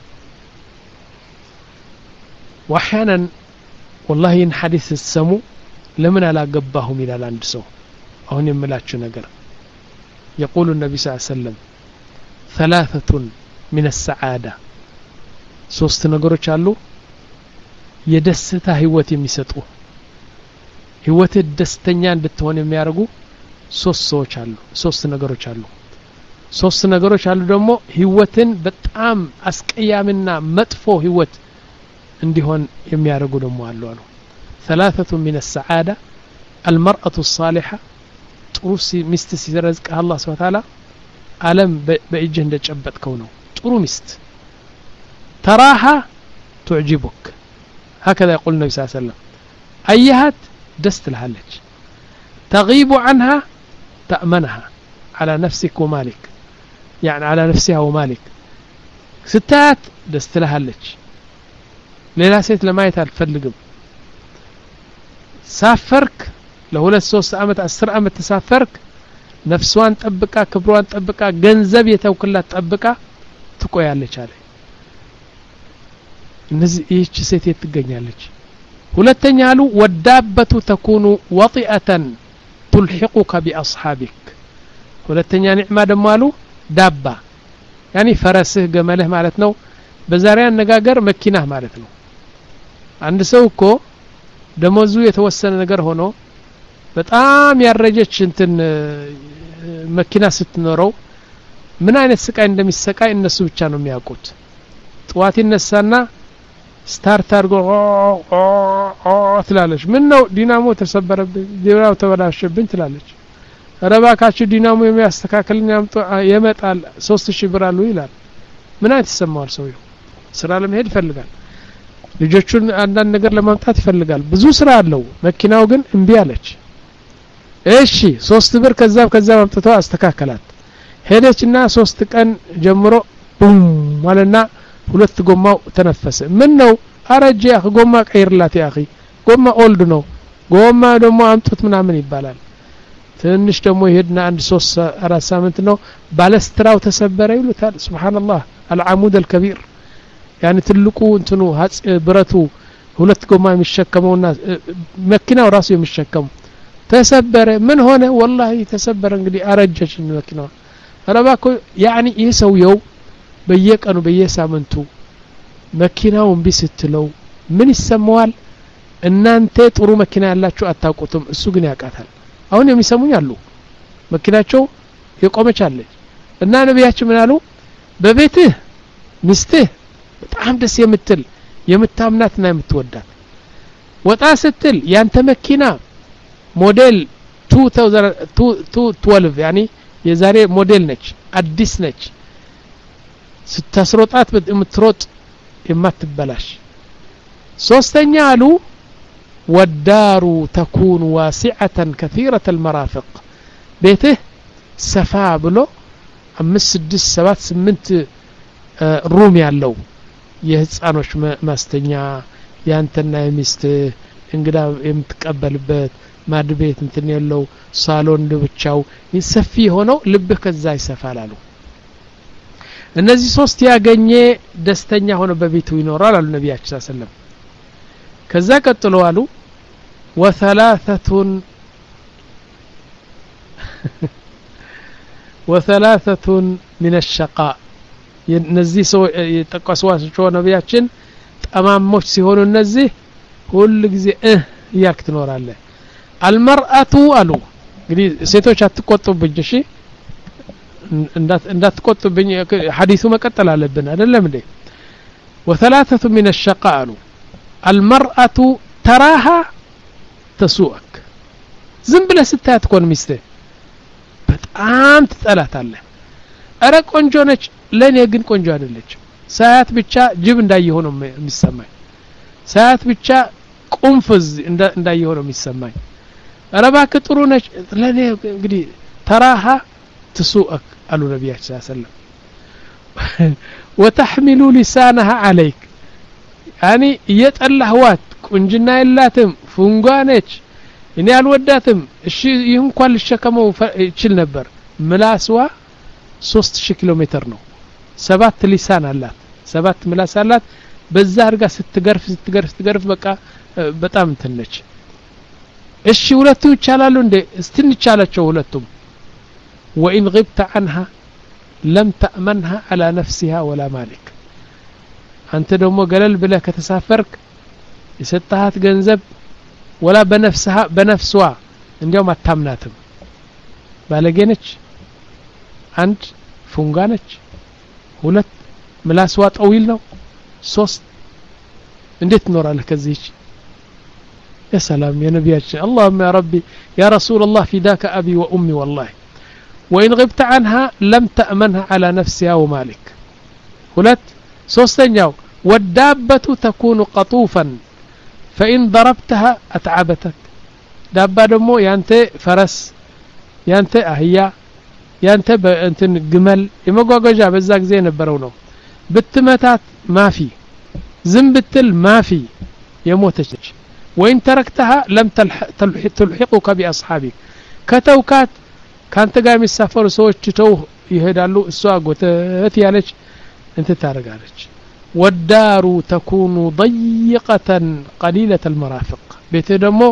واحيانا والله ان حديث السمو لمن አላገባሁም ይላል አንድ ሰው አሁን የምላችሁ ነገር يقول النبي صلى الله عليه وسلم ثلاثة من السعادة ሶስት ነገሮች አሉ የደስታ ህይወት የሚሰጡ ህይወት ደስተኛ እንድትሆን የሚያርጉ ሶስት ሰዎች አሉ ሶስት ነገሮች አሉ ሶስት ነገሮች አሉ ደግሞ ህይወትን በጣም አስቀያምና መጥፎ ህይወት እንዲሆን የሚያርጉ ደግሞ አሉ አሉ ثلاثة من السعادة المرأة الصالحة ጥሩ ሚስት ሲረዝቅ አላህ Subhanahu Wa Ta'ala ዓለም በእጅህ እንደጨበጥከው ነው ጥሩ ሚስት تراها تعجبك هكذا يقول النبي صلى الله عليه وسلم ايهات دست لهالج تغيب عنها تأمنها على نفسك ومالك يعني على نفسها ومالك ستات دست لهالج ሌላ ሴት ለማየት አልፈልግም ሳፈርክ ለሁለት ሶስት አመት አስር አመት ተሳፈርክ ነፍሷን ጠብቃ ክብሯን ጠብቃ ገንዘብ የተውክላት ጠብቃ ትቆያለች አለ እነዚህ እቺ ሴት ትገኛለች ሁለተኛ አሉ ወዳበቱ ተኩኑ ወጢአተን تلحقك باصحابك ሁለተኛ ኒዕማ ደሞ አሉ ዳባ ያኒ ፈረስህ ገመልህ ማለት ነው በዛሬ አነጋገር መኪናህ ማለት ነው አንድ ሰው እኮ ደሞዙ የተወሰነ ነገር ሆኖ በጣም ያረጀች እንትን መኪና ስትኖረው ምን አይነት ስቃይ እንደሚሰቃይ እነሱ ብቻ ነው የሚያውቁት ጧት ይነሳና ስታርት አድርጎ ትላለች ምን ነው ዲናሞ ተሰበረብኝ ዲናሞ ተበላሸብኝ ትላለች ረባካችሁ ዲናሞ የሚያስተካክልኝ አምጦ የመጣል ሶስት ሺህ ብር አሉ ይላል ምን አይነት ይሰማዋል ሰውየው ስራ ለመሄድ ይፈልጋል ልጆቹን አንዳንድ ነገር ለማምጣት ይፈልጋል ብዙ ስራ አለው መኪናው ግን እምቢ አለች እሺ ሶስት ብር ከዛም ከዛም አምጥተው አስተካከላት ሄደችና ሶስት ቀን ጀምሮ ቡም ማለና ሁለት ጎማው ተነፈሰ ምን ነው አረጀ ያህ ጎማ ቀይርላት ያኺ ጎማ ኦልድ ነው ጎማ ደግሞ አምጡት ምናምን ይባላል ትንሽ ደግሞ ይሄድና አንድ ሶስት አራት ሳምንት ነው ባለስትራው ተሰበረ ይሉታል ሱብሃንአላህ العمود الكبير يعني ትልቁ እንትኑ ብረቱ ሁለት ጎማ የሚሸከመውና መኪናው ራሱ የሚሸከም ተሰበረ ምን ሆነ والله ተሰበረ እንግዲህ አረጀች መኪናው አረባኮ يعني ይሄ ሰውየው በየቀኑ በየሳምንቱ መኪናውን ቢስትለው ምን ይሰማዋል እናንተ ጥሩ መኪና ያላችሁ አታውቁትም እሱ ግን ያቃታል አሁን የሚሰሙኝ አሉ መኪናቸው የቆመች አለች እና ነብያችን ምን አሉ በቤትህ ሚስትህ በጣም ደስ የምትል የምታምናትና የምትወዳት ወጣ ስትል ያንተ መኪና ሞዴል ሁለት ሺህ ሁለት عشرة يعني የዛሬ ሞዴል ነች አዲስ ነች ስታስሮጣት የምትሮጥ የማትበላሽ ሶስተኛ አሉ والدار تكون واسعة كثيرة المرافق بيته سفا بلو አምስት ስድስት ሰባት ስምንት ሩም ያለው የህፃኖች ማስተኛ ያንተና የሚስት እንግዳ የምትቀበልበት ማድቤት እንትን ያለው ሳሎን ለብቻው ይሰፊ ሆነው ልብህ ከዛ ይሰፋላሉ እነዚህ ሶስት ያገኘ ደስተኛ ሆነ በቤቱ ይኖራል አሉ ነብያችን ሰለላሁ ዐለይሂ ወሰለም ከዛ ቀጥሎ አሉ وثلاثه وثلاثه من الشقاء እነዚህ ሰው የተቀሰዋቸው ነብያችን ጠማሞች ሲሆኑ እነዚህ ሁሉ ጊዜ እ ያክ ትኖራለህ المرأة አሉ እንግዲህ ሴቶች አትቆጡብኝ እሺ እንዳት እንዳትቆጡብኝ ሐዲሱ መቀጠል አለብን አይደለም እንዴ وثلاثه من الشقاء አሉ المرأة تراها تسوءك ዝም ብለህ ስታያት ኮን ሚስቴ በጣም ትጠላታለህ አረ ቆንጆ ነች ለኔ ግን ቆንጆ አይደለች ሳያት ብቻ ጅብ እንዳየሆ ነው የሚሰማኝ ሳያት ብቻ ቁንፍዝ እንዳየሆ ነው የሚሰማኝ አረ ባክ ጥሩ ነች ለኔ እንግዲህ ተራሃ تسوءك አሉ ነብያችን ሰለላሁ ዐለይሂ ወሰለም وتحمل لسانها عليك يعني يطلعዋት ቁንጅና የላትም ፉንጓነች እኔ አልወዳትም እሺ ይሁን እንኳን ልሸከመው ይችል ነበር ምላስዋ ሶስት ሺህ ኪሎ ሜትር ነው ሰባት ሊሳን አላት ሰባት ምላስ አላት በዛ አርጋ ስትገርፍ ስትገርፍ ስትገርፍ በቃ በጣም እንትነች እሺ ሁለቱ ይቻላሉ እንዴ እስትን ይቻላቸው ሁለቱም وإن غبت عنها لم تأمنها على نفسها ولا مالك أنت دمو قلل بلا كتسافرك يستهات ገንዘብ ولا بنفسها بنفسها እንዲያው አታምናትም ባለገነች አንድ ፉንጋነች ሁለት ምላስዋ ጠዊል ነው ሶስት እንዴት ኖራለህ ከዚህ يا سلام يا نبياتي اللهم يا ربي يا رسول الله فداك أبي وأمي والله وإن غبت عنها لم تأمنها على نفسها ومالك ሁለት ሶስተኛው والدابة تكون قطوفا فإن ضربتها أتعبتك دابة دمو يانت فرس يانت أهيا يانت بأنتن جمل يمقوقجا بزاك زي ነበረው ነው بتمتات ما في زنبتل ما في يموتش وإن تركتها لم تلحقك بأصحابك كتوكات كانت قام يسافر سوچ تتو يهدالو እሷ ጎተት ያለች انت ታረጋለች والدار تكون ضيقة قليلة المرافق ቤት ደግሞ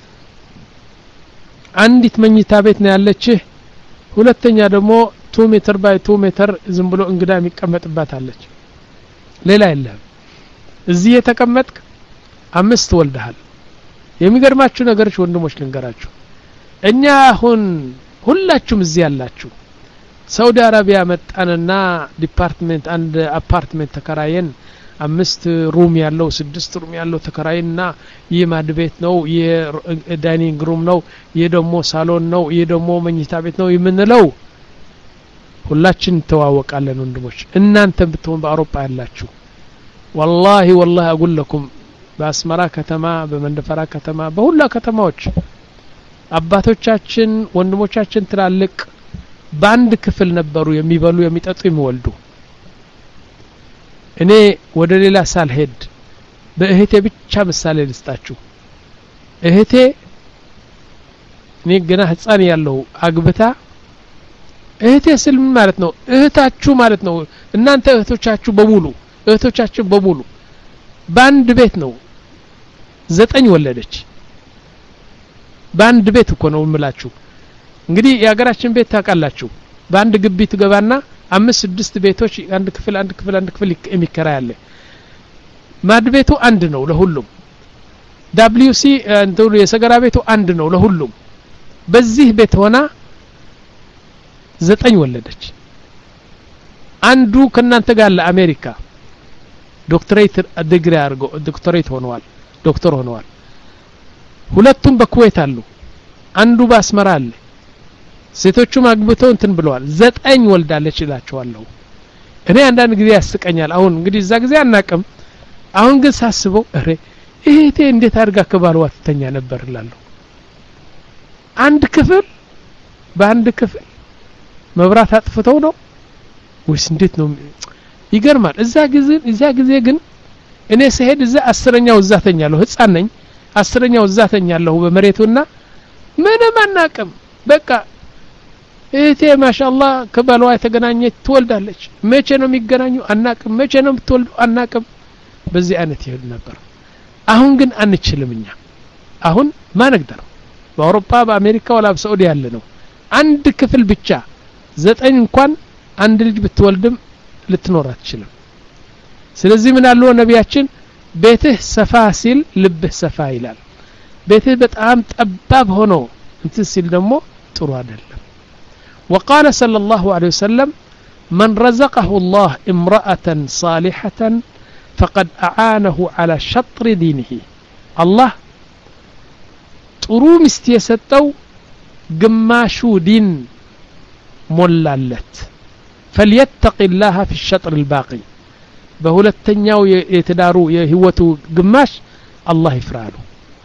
አንዲት መኝታ ቤት ነው ያለችህ ሁለተኛ ደግሞ two ሜትር ባይ two ሜትር ዝም ብሎ እንግዳ የሚቀመጥባት አለች ሌላ የለም እዚህ የተቀመጥክ አምስት ወልደሃል የሚገርማችሁ ነገሮች ወንድሞች ልንገራችሁ እኛ አሁን ሁላችሁም እዚህ ያላችሁ ሳውዲ አረቢያ መጣንና ዲፓርትመንት አንድ አፓርትመንት ተከራየን አምስት ሩም ያለው ስድስት ሩም ያለው ተከራየንና የማድ ቤት ነው የዳይኒንግ ሩም ነው የደሞ ሳሎን ነው የደሞ መኝታ ቤት ነው የምንለው ሁላችን ተዋወቃለን ወንድሞች እናንተም ብትሆን በአውሮፓ ያላችሁ والله والله اقول لكم በአስመራ ከተማ በመንደፈራ ከተማ በሁላ ከተማዎች አባቶቻችን ወንድሞቻችን ትላልቅ ባንድ ክፍል ነበሩ የሚበሉ የሚጠጡ የሚወልዱ እኔ ወደ ሌላ ሳልሄድ በእህቴ ብቻ ምሳሌ ልስጣችሁ እህቴ እኔ ገና ህፃን ያለው አግብታ እህቴ ስልም ማለት ነው እህታችሁ ማለት ነው እናንተ እህቶቻችሁ በሙሉ እህቶቻችሁ በሙሉ ባንድ ቤት ነው ዘጠኝ ወለደች ባንድ ቤት እኮ ነው የምላችሁ እንግዲህ የሀገራችን ቤት ታውቃላችሁ ባንድ ግቢ ትገባና አምስት ስድስት ቤቶች አንድ ክፍል አንድ ክፍል አንድ ክፍል የሚከራይ አለ ማድ ቤቱ አንድ ነው ለሁሉም ደብሊው ሲ እንተው የሰገራ ቤቱ አንድ ነው ለሁሉም በዚህ ቤት ሆና ዘጠኝ ወለደች አንዱ ከናንተ ጋር ለአሜሪካ ዶክተሬት ዲግሪ አርጎ ዶክተሬት ሆነዋል ዶክተር ሆነዋል ሁለቱም በኩዌት አሉ አንዱ በአስመራ አለ ሴቶቹም አግብተው እንትን ብለዋል ዘጠኝ ወልዳለች ይላቸዋለሁ እኔ አንዳንድ ጊዜ ያስቀኛል አሁን እንግዲህ እዛ ጊዜ አናቀም አሁን ግን ሳስበው እሬ እህቴ እንዴት አድርጋ ከባልዋ ትተኛ ነበር እላለሁ አንድ ክፍል በአንድ ክፍል መብራት አጥፍተው ነው ወይስ እንዴት ነው ይገርማል እዛ ጊዜ እዛ ጊዜ ግን እኔ ስሄድ እዛ አስረኛው እዛ ተኛለሁ ህፃን ነኝ አስረኛው እዛ ተኛለሁ በመሬቱና ምንም አናቅም በቃ እህቴ ማሻአላህ ከባልዋ የተገናኘች ትወልዳለች መቼ ነው የሚገናኙ አናቅም መቼ ነው የምትወልዱ አናቅም በዚህ አይነት ይሄድ ነበር አሁን ግን አንችልምኛ አሁን ማንቀደር በአውሮፓ በአሜሪካ ወላ በሳዑዲ ያለ ነው አንድ ክፍል ብቻ ዘጠኝ እንኳን አንድ ልጅ ብትወልድም ልትኖር አትችልም ስለዚህ ምን አለው ነብያችን ቤትህ ሰፋ ሲል ልብህ ሰፋ ይላል ቤትህ በጣም ጠባብ ሆኖ እንትን ሲል ደግሞ ጥሩ አይደለም وقال صلى الله عليه وسلم من رزقه الله امرأة صالحة فقد أعانه على شطر دينه الله ጥሩ ሚስት የሰጠው ግማሹ ዲን ሞላለት فليتق الله في الشطر الباقي በሁለተኛው የተዳሩ የህይወቱ ግማሽ አላህ ይፍራሉ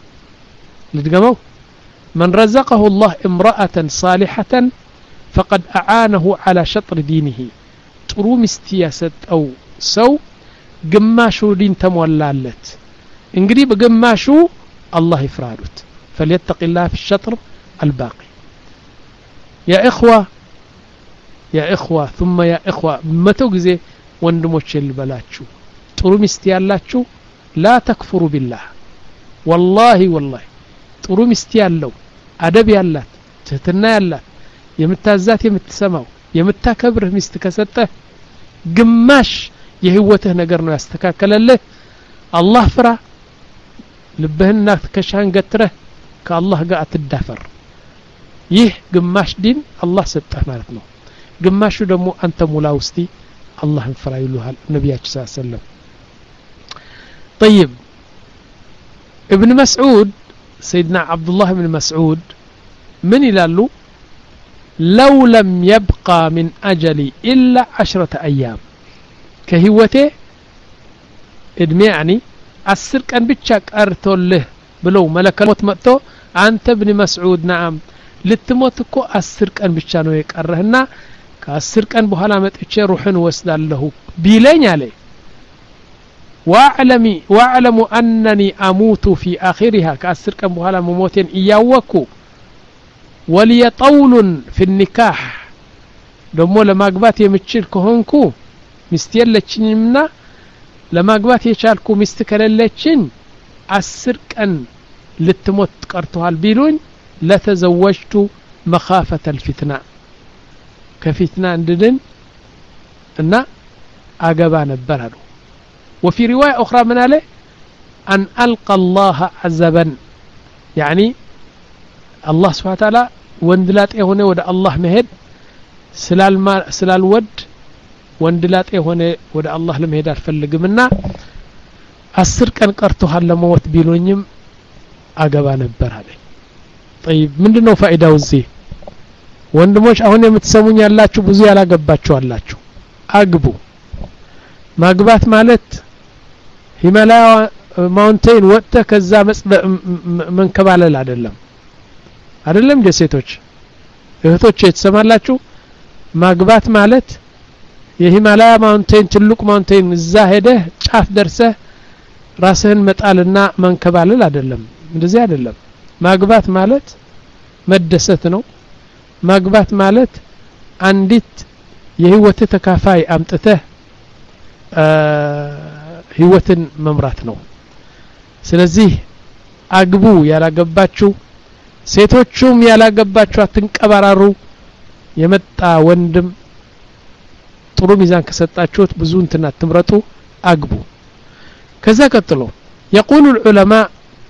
ልድገመው من رزقه الله امرأة صالحة فقد أعانه على شطر دينه ጥሩ ሚስት የሰጠው ሰው ግማሹ ዲን ተሞላለት እንግዲህ በግማሹ አላህ ይፍራሉት فليتق الله في الشطر الباقي يا إخوة يا إخوة ثم يا إخوة متى جزء وندموش البلاتشو ጥሩ ሚስት ያላችሁ لا تكفروا بالله والله والله ጥሩ ሚስት ያለው አደብ ያላት ትህትና ያላት የምታዛት የምትሰማው የምታከብርህ ሚስት ከሰጠህ ግማሽ የህይወትህ ነገር ነው ያስተካከለልህ አላህ ፍራ ልብህና ከሻን ገትረህ ከአላህ ጋር አትዳፈር ይህ ግማሽ ዲን አላህ ሰጠህ ማለት ነው ግማሹ ደግሞ አንተ ሙላ ውስቲ አላህን ፍራ ይሉሃል ነብያችን ሰለላሁ ዐለይሂ ወሰለም طيب ابن مسعود سيدنا عبد الله بن مسعود من يلالو لو لم يبقى من أجلي إلا عشرة أيام كهوته ادمي يعني عسر كان بتشاك أرتوله بلو ملك الموت مأتو أنت ابن مسعود نعم لتموتكو عسر كان بتشانو يكرهنا كعسر كان بحالا متأتشي روحن وسدال له بيلين عليه واعلمي واعلم أنني أموت في آخرها كعسر كان بحالا مموتين إياوكو ولي طول في النكاح دمو لما قبات يمتشير كهونكو مستير لتشنمنا لما قبات يشاركو مستكر لتشن عسر كان لتموت قرتها البيلون لتزوجت مخافة الفتنة كفتنة عندن أن أقبان البرهدو وفي رواية أخرى من عليه أن ألقى الله عزبا يعني الله سبحانه وتعالى وندلات ايه هنا ودا الله مهد سلال ما سلال ود وندلات ايه هنا ودا الله لمهد الفلقمنا عسر كان قرتها لموت بيلونيم أقبا نبر عليه طيب من دنو فائدة وزي وندموش اهون يمتسمون يالاتشو بزي على قباتشو اللاتشو أقبو ما قبات مالت هيمالايا ماونتين وقتا كذا من كبال العدلم አይደለም ጀሴቶች እህቶች የተሰማላችሁ ማግባት ማለት የሂማላያ ማውንቴን ትልቅ ማውንቴን እዛ ሄደህ ጫፍ ደርሰህ ራስህን መጣልና መንከባለል አይደለም እንደዚህ አይደለም ማግባት ማለት መደሰት ነው ማግባት ማለት አንዲት የህይወት ተካፋይ አምጥተህ ህይወትን መምራት ነው ስለዚህ አግቡ ያላገባችሁ ሴቶቹም ያላገባችሁ አትንቀባራሩ የመጣ ወንድም ጥሩ ሚዛን ከሰጣችሁት ብዙ እንትና ትምረጡ አግቡ ከዛ ቀጥሎ يقول العلماء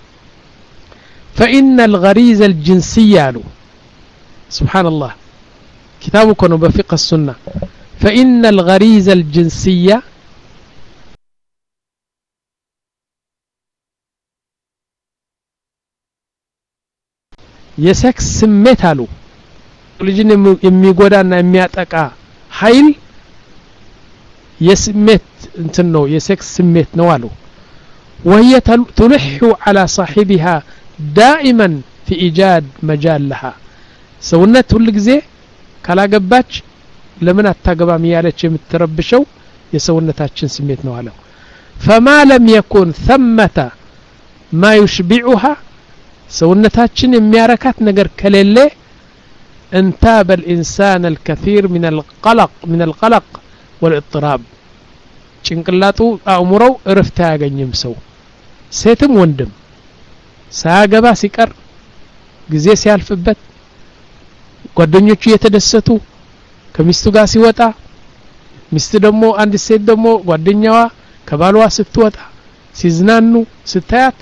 فإن الغريزة الجنسية له سبحان الله كتابكم بفقه السنة فإن الغريزة الجنسية የሴክስ ስሜት አሉ ልጅን የሚጎዳና የሚያጠቃ ኃይል የስሜት እንትን ነው የሴክስ ስሜት ነው አሉ وهي تلح على صاحبها دائما في إيجاد مجال لها سونت كل ጊዜ ካላገባች ለምን አታገባም ያለች የምትረብሸው የሰውነታችን ስሜት ነው አለው فما لم يكن ثمة ما يشبعها ሰውነታችን የሚያረካት ነገር ከሌለ انتاب الإنسان الكثير من القلق من القلق والاضطراب ጭንቅላቱ አእምሮው እረፍት ያገኝም ሰው ሴትም ወንድም ሳያገባ ሲቀር ጊዜ ሲያልፍበት ጓደኞቹ የተደሰቱ ከሚስቱ ጋር ሲወጣ ሚስት ደግሞ አንድ ሴት ደግሞ ጓደኛዋ ከባሏ ስትወጣ ሲዝናኑ ስታያት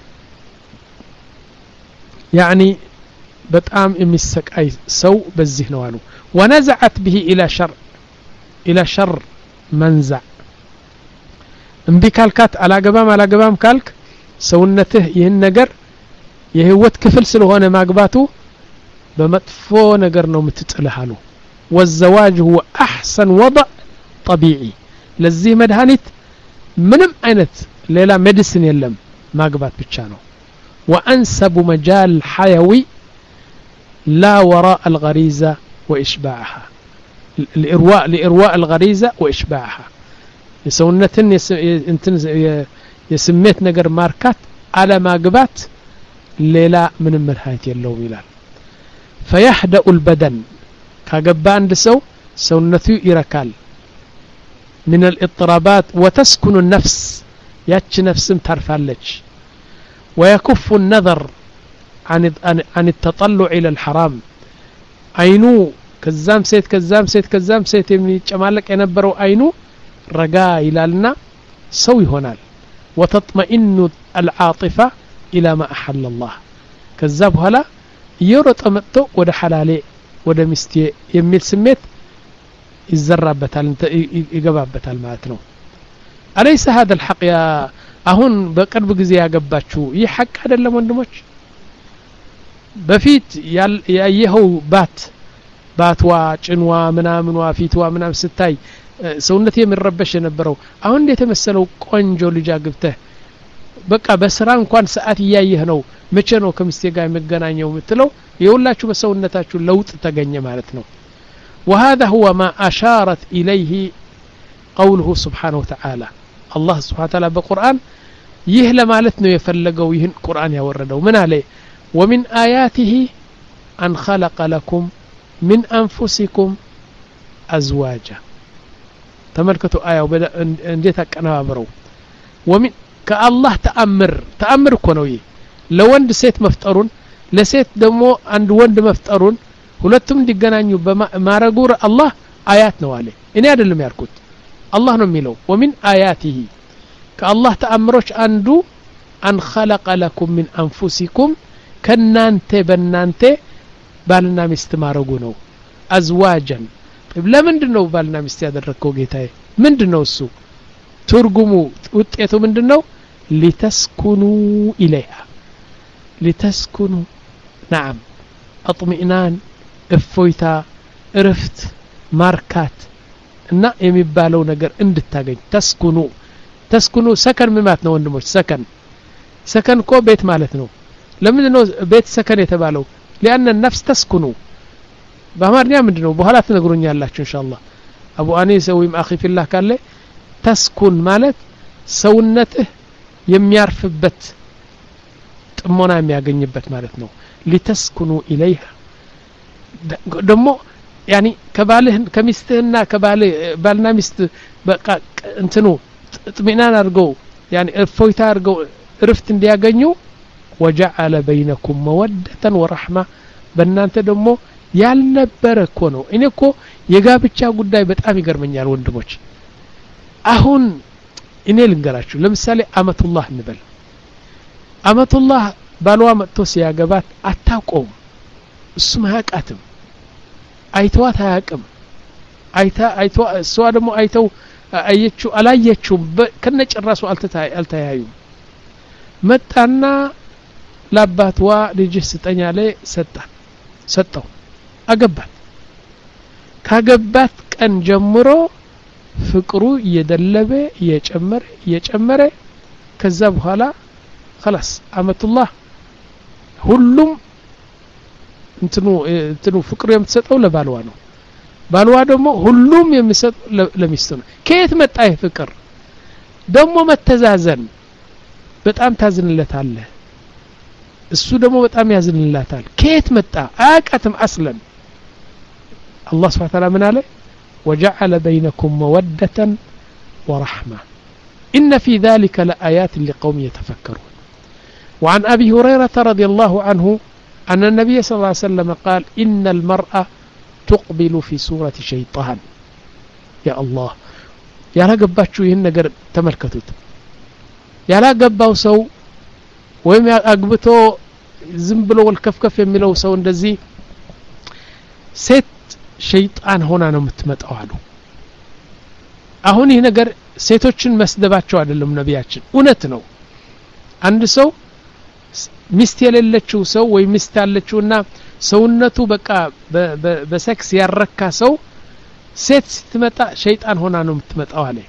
يعني በጣም የሚሰቃይ ሰው በዚህ ነው አሉ ونزعت به الى شر الى شر منزع እምቢ ካልካት አላገባም አላገባም ካልክ ሰውነትህ ይህን ነገር የህይወት ክፍል ስለሆነ ማግባቱ በመጥፎ ነገር ነው የምትጥልህ አሉ والزواج هو احسن وضع طبيعي ለዚህ መድኃኒት ምንም አይነት ሌላ ሜዲሲን የለም ማግባት ብቻ ነው وانسب مجال حيوي لا وراء الغريزة وإشباعها لإرواء لإرواء الغريزة وإشباعها يسونتن ينتن يسميت نجر ماركات على ما قبات ليلا من المرحات يلو بلال فيحدأ البدن كقبا عند سو سونتو إركال من الاضطرابات وتسكن النفس ياتش نفس ترفالج ويكف النظر عن عن التطلع إلى الحرام عينو كزام سيت كزام سيت كزام سيت يتشمالك ينبروا عينو رجاء إلى لنا سوي هنال وتطمئن العاطفة إلى ما أحل الله كذاب هلا يرط أمتو وده حلالي وده مستي يميل سميت يزرب بتال يجباب بتال ماتنو أليس هذا الحق يا أهون بقرب جزء يجباتشو يحق هذا اللي مندمج بفيت يال يهو بات باتوا ጭንዋ ምናምን ዋፊትዋ ምናምን ስታይ ሰውነቴ የሚረበሽ የነበረው አሁን እንደ ተመሰለው ቆንጆ ልጅ አግብተህ በቃ በስራ እንኳን ሰዓት ያያየህ ነው መቼ ነው ከሚስቴ ጋር የምገናኘው ምትለው የሁላችሁ በሰውነታችሁ ለውጥ ተገኘ ማለት ነው وهذا هو ما أشارت إليه قوله سبحانه وتعالى الله سبحانه وتعالى بالقرآن ይህ ለማለት ነው የፈለገው ይህን ቁርአን ያወረደው ምን አለ ومن آياته أن خلق لكم من أنفسكم أزواجا تملكتوا آية انديت أكنابرو ومن كالله تأمر تأمر كونوي لو وند سيت مفترون لسيت دمو عند وند مفترون ሁለቱም እንዲገናኙ በማረጉር አላህ አያት ነው አለ እኔ አይደለም ያልኩት አላህ ነው የሚለው ومن آياته كالله تأمروش አንዱ أن خلق لكم من أنفسكم ከናንተ በእናንተ ባልና ሚስት ማረጉ ነው አዝዋጀን ለምንድነው ባልና ሚስት ያደረከው ጌታዬ ምንድነው እሱ ትርጉሙ ውጤቱ ምንድነው لتسكنوا إليها لتسكنوا نعم اطمئنان እፎይታ እረፍት ማርካት እና የሚባለው ነገር እንድታገኝ ተስኩኑ ተስኩኑ ሰከን ማለት ነው ወንድሞች ሰከን ሰከን ኮ ቤት ማለት ነው ለምንድነው ቤት ሰከን የተባለው لأن النفس تسكن በአማርኛ ምንድነው በኋላ ትነግሩኛላችሁ ኢንሻአላህ አቡ አኒስ ወይም አኺ ፊላህ ካለ ተስኩን ማለት ሰውነትህ የሚያርፍበት ጥሞና የሚያገኝበት ማለት ነው لتسكنوا إليها ደሞ ያኒ ከባልህ ከሚስትህና ከባልህ ባልና ሚስት በቃ እንትኑ ጥሚናን አድርገው ያኒ እፎይታ አድርገው እረፍት እንዲያገኙ وجعل بينكم مودة ورحمة በእናንተ ደሞ ያልነበረ እኮ ነው እኔ እኮ የጋብቻ ጉዳይ በጣም ይገርመኛል ወንድሞች አሁን እኔ ልንገራችሁ ለምሳሌ አመቱላህ እንበል አመቱላህ ባልዋ መጥቶ ሲያገባት አታውቀውም እሱም አያውቃትም አይተዋት አያውቅም አይታ አይቶ እሷ ደግሞ አይተው አየችው አላየችው ከነጭራሱ አልተታይ አልተያዩም መጣና ለአባቷ ልጅ ስጠኛ ላይ ሰጣት ሰጠው አገባት ካገባት ቀን ጀምሮ ፍቅሩ እየደለበ እየጨመረ እየጨመረ ከዛ በኋላ خلاص አመቱላህ ሁሉም እንትኑ እንትኑ ፍቅሩ የምትሰጠው ለባልዋ ነው ባልዋ ደግሞ ሁሉም የሚሰጥ ለሚስቱ ነው ከየት መጣ ይሄ ፍቅር ደግሞ መተዛዘን በጣም ታዝንለታለህ እሱ ደግሞ በጣም ያዝንላታል ከየት መጣ አያቀትም አስለን الله سبحانه وتعالى من عليه وجعل بينكم مودة ورحمة إن في ذلك لآيات لقوم يتفكرون وعن أبي هريرة رضي الله عنه أن النبي صلى الله عليه وسلم قال إن المرأة تقبل في صورة شيطان يا الله يا لا قباتشو يهن نقر تملكتوت يا لا قباو سو ويم أقبتو زنبلو والكفكف يميلو سو اندزي ست شيطان هنا ነው የምትመጣው አሉ አሁን ይሄ ነገር ሴቶችን መስደባቸው አይደለም ነብያችን እውነት ነው አንድ ሰው ሚስት የሌለችው ሰው ወይ ሚስት ያለችውና ሰውነቱ በቃ በሴክስ ያረካ ሰው ሴት ስትመጣ ሸይጣን ሆና ነው የምትመጣው አለ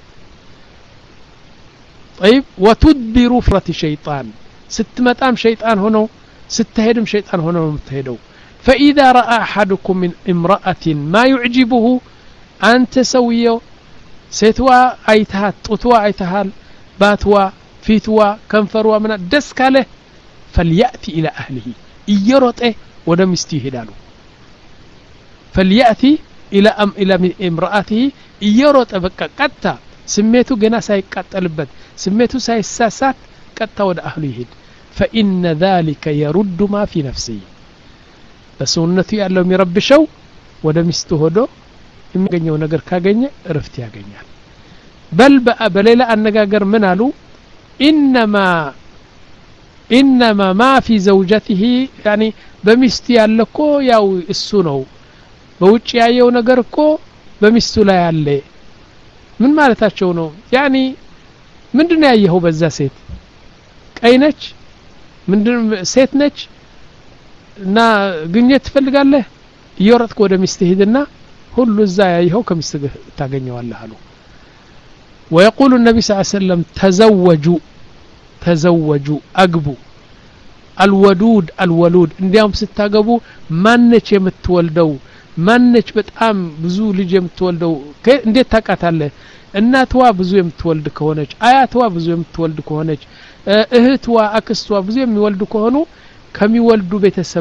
طيب وتدبر فرت شيطان ስትመጣም ሸይጣን ሆኖ ስትሄድም ሸይጣን ሆኖ ነው የምትሄደው فإذا رأى أحدكم من امرأة ما يعجبه أنت سويه ستوا أيتها طتوا أيتها باتوا فيتوا كنفروا من الدسك له فليأتي إلى أهله يرطه ودم استهداله فليأتي إلى أم إلى امرأته يرطه بقى قطة سميته جنا سايقطلبت سميته سايساسات قطة ود أهله يهد فإن ذلك يرد ما في نفسه በሰውነቱ ያለው የሚረብሸው ወደ ሚስቱ ሆዶ የሚገኘው ነገር ካገኘ እረፍት ያገኛል በል በሌላ አነጋገር ምን አሉ انما انما ما في زوجته يعني በሚስቱ ያለኮ ያው እሱ ነው በውጭ ያየው ነገር እኮ በሚስቱ ላይ ያለ ምን ማለታቸው ነው يعني ምንድነው ያየው በዛ ሴት ቀይነች ምንድነው ሴት ነች እና ግኝት ትፈልጋለህ ይወርጥክ ወደ ሚስትህ ሄድና ሁሉ እዛ ያየው ከሚስትህ ታገኘዋለህ አሉ ويقول النبي صلى الله عليه وسلم تزوجوا تزوجوا اغبوا الودود الولود እንዲያም ስታገቡ ማነች የምትወልደው ማነች በጣም ብዙ ልጅ የምትወልደው እንዴት ታቃታለህ እናትዋ ብዙ የምትወልድ ከሆነች አያትዋ ብዙ የምትወልድ ከሆነች እህትዋ አክስቷ ብዙ የሚወልዱ ከሆኑ ከሚወልዱ ቤተሰብ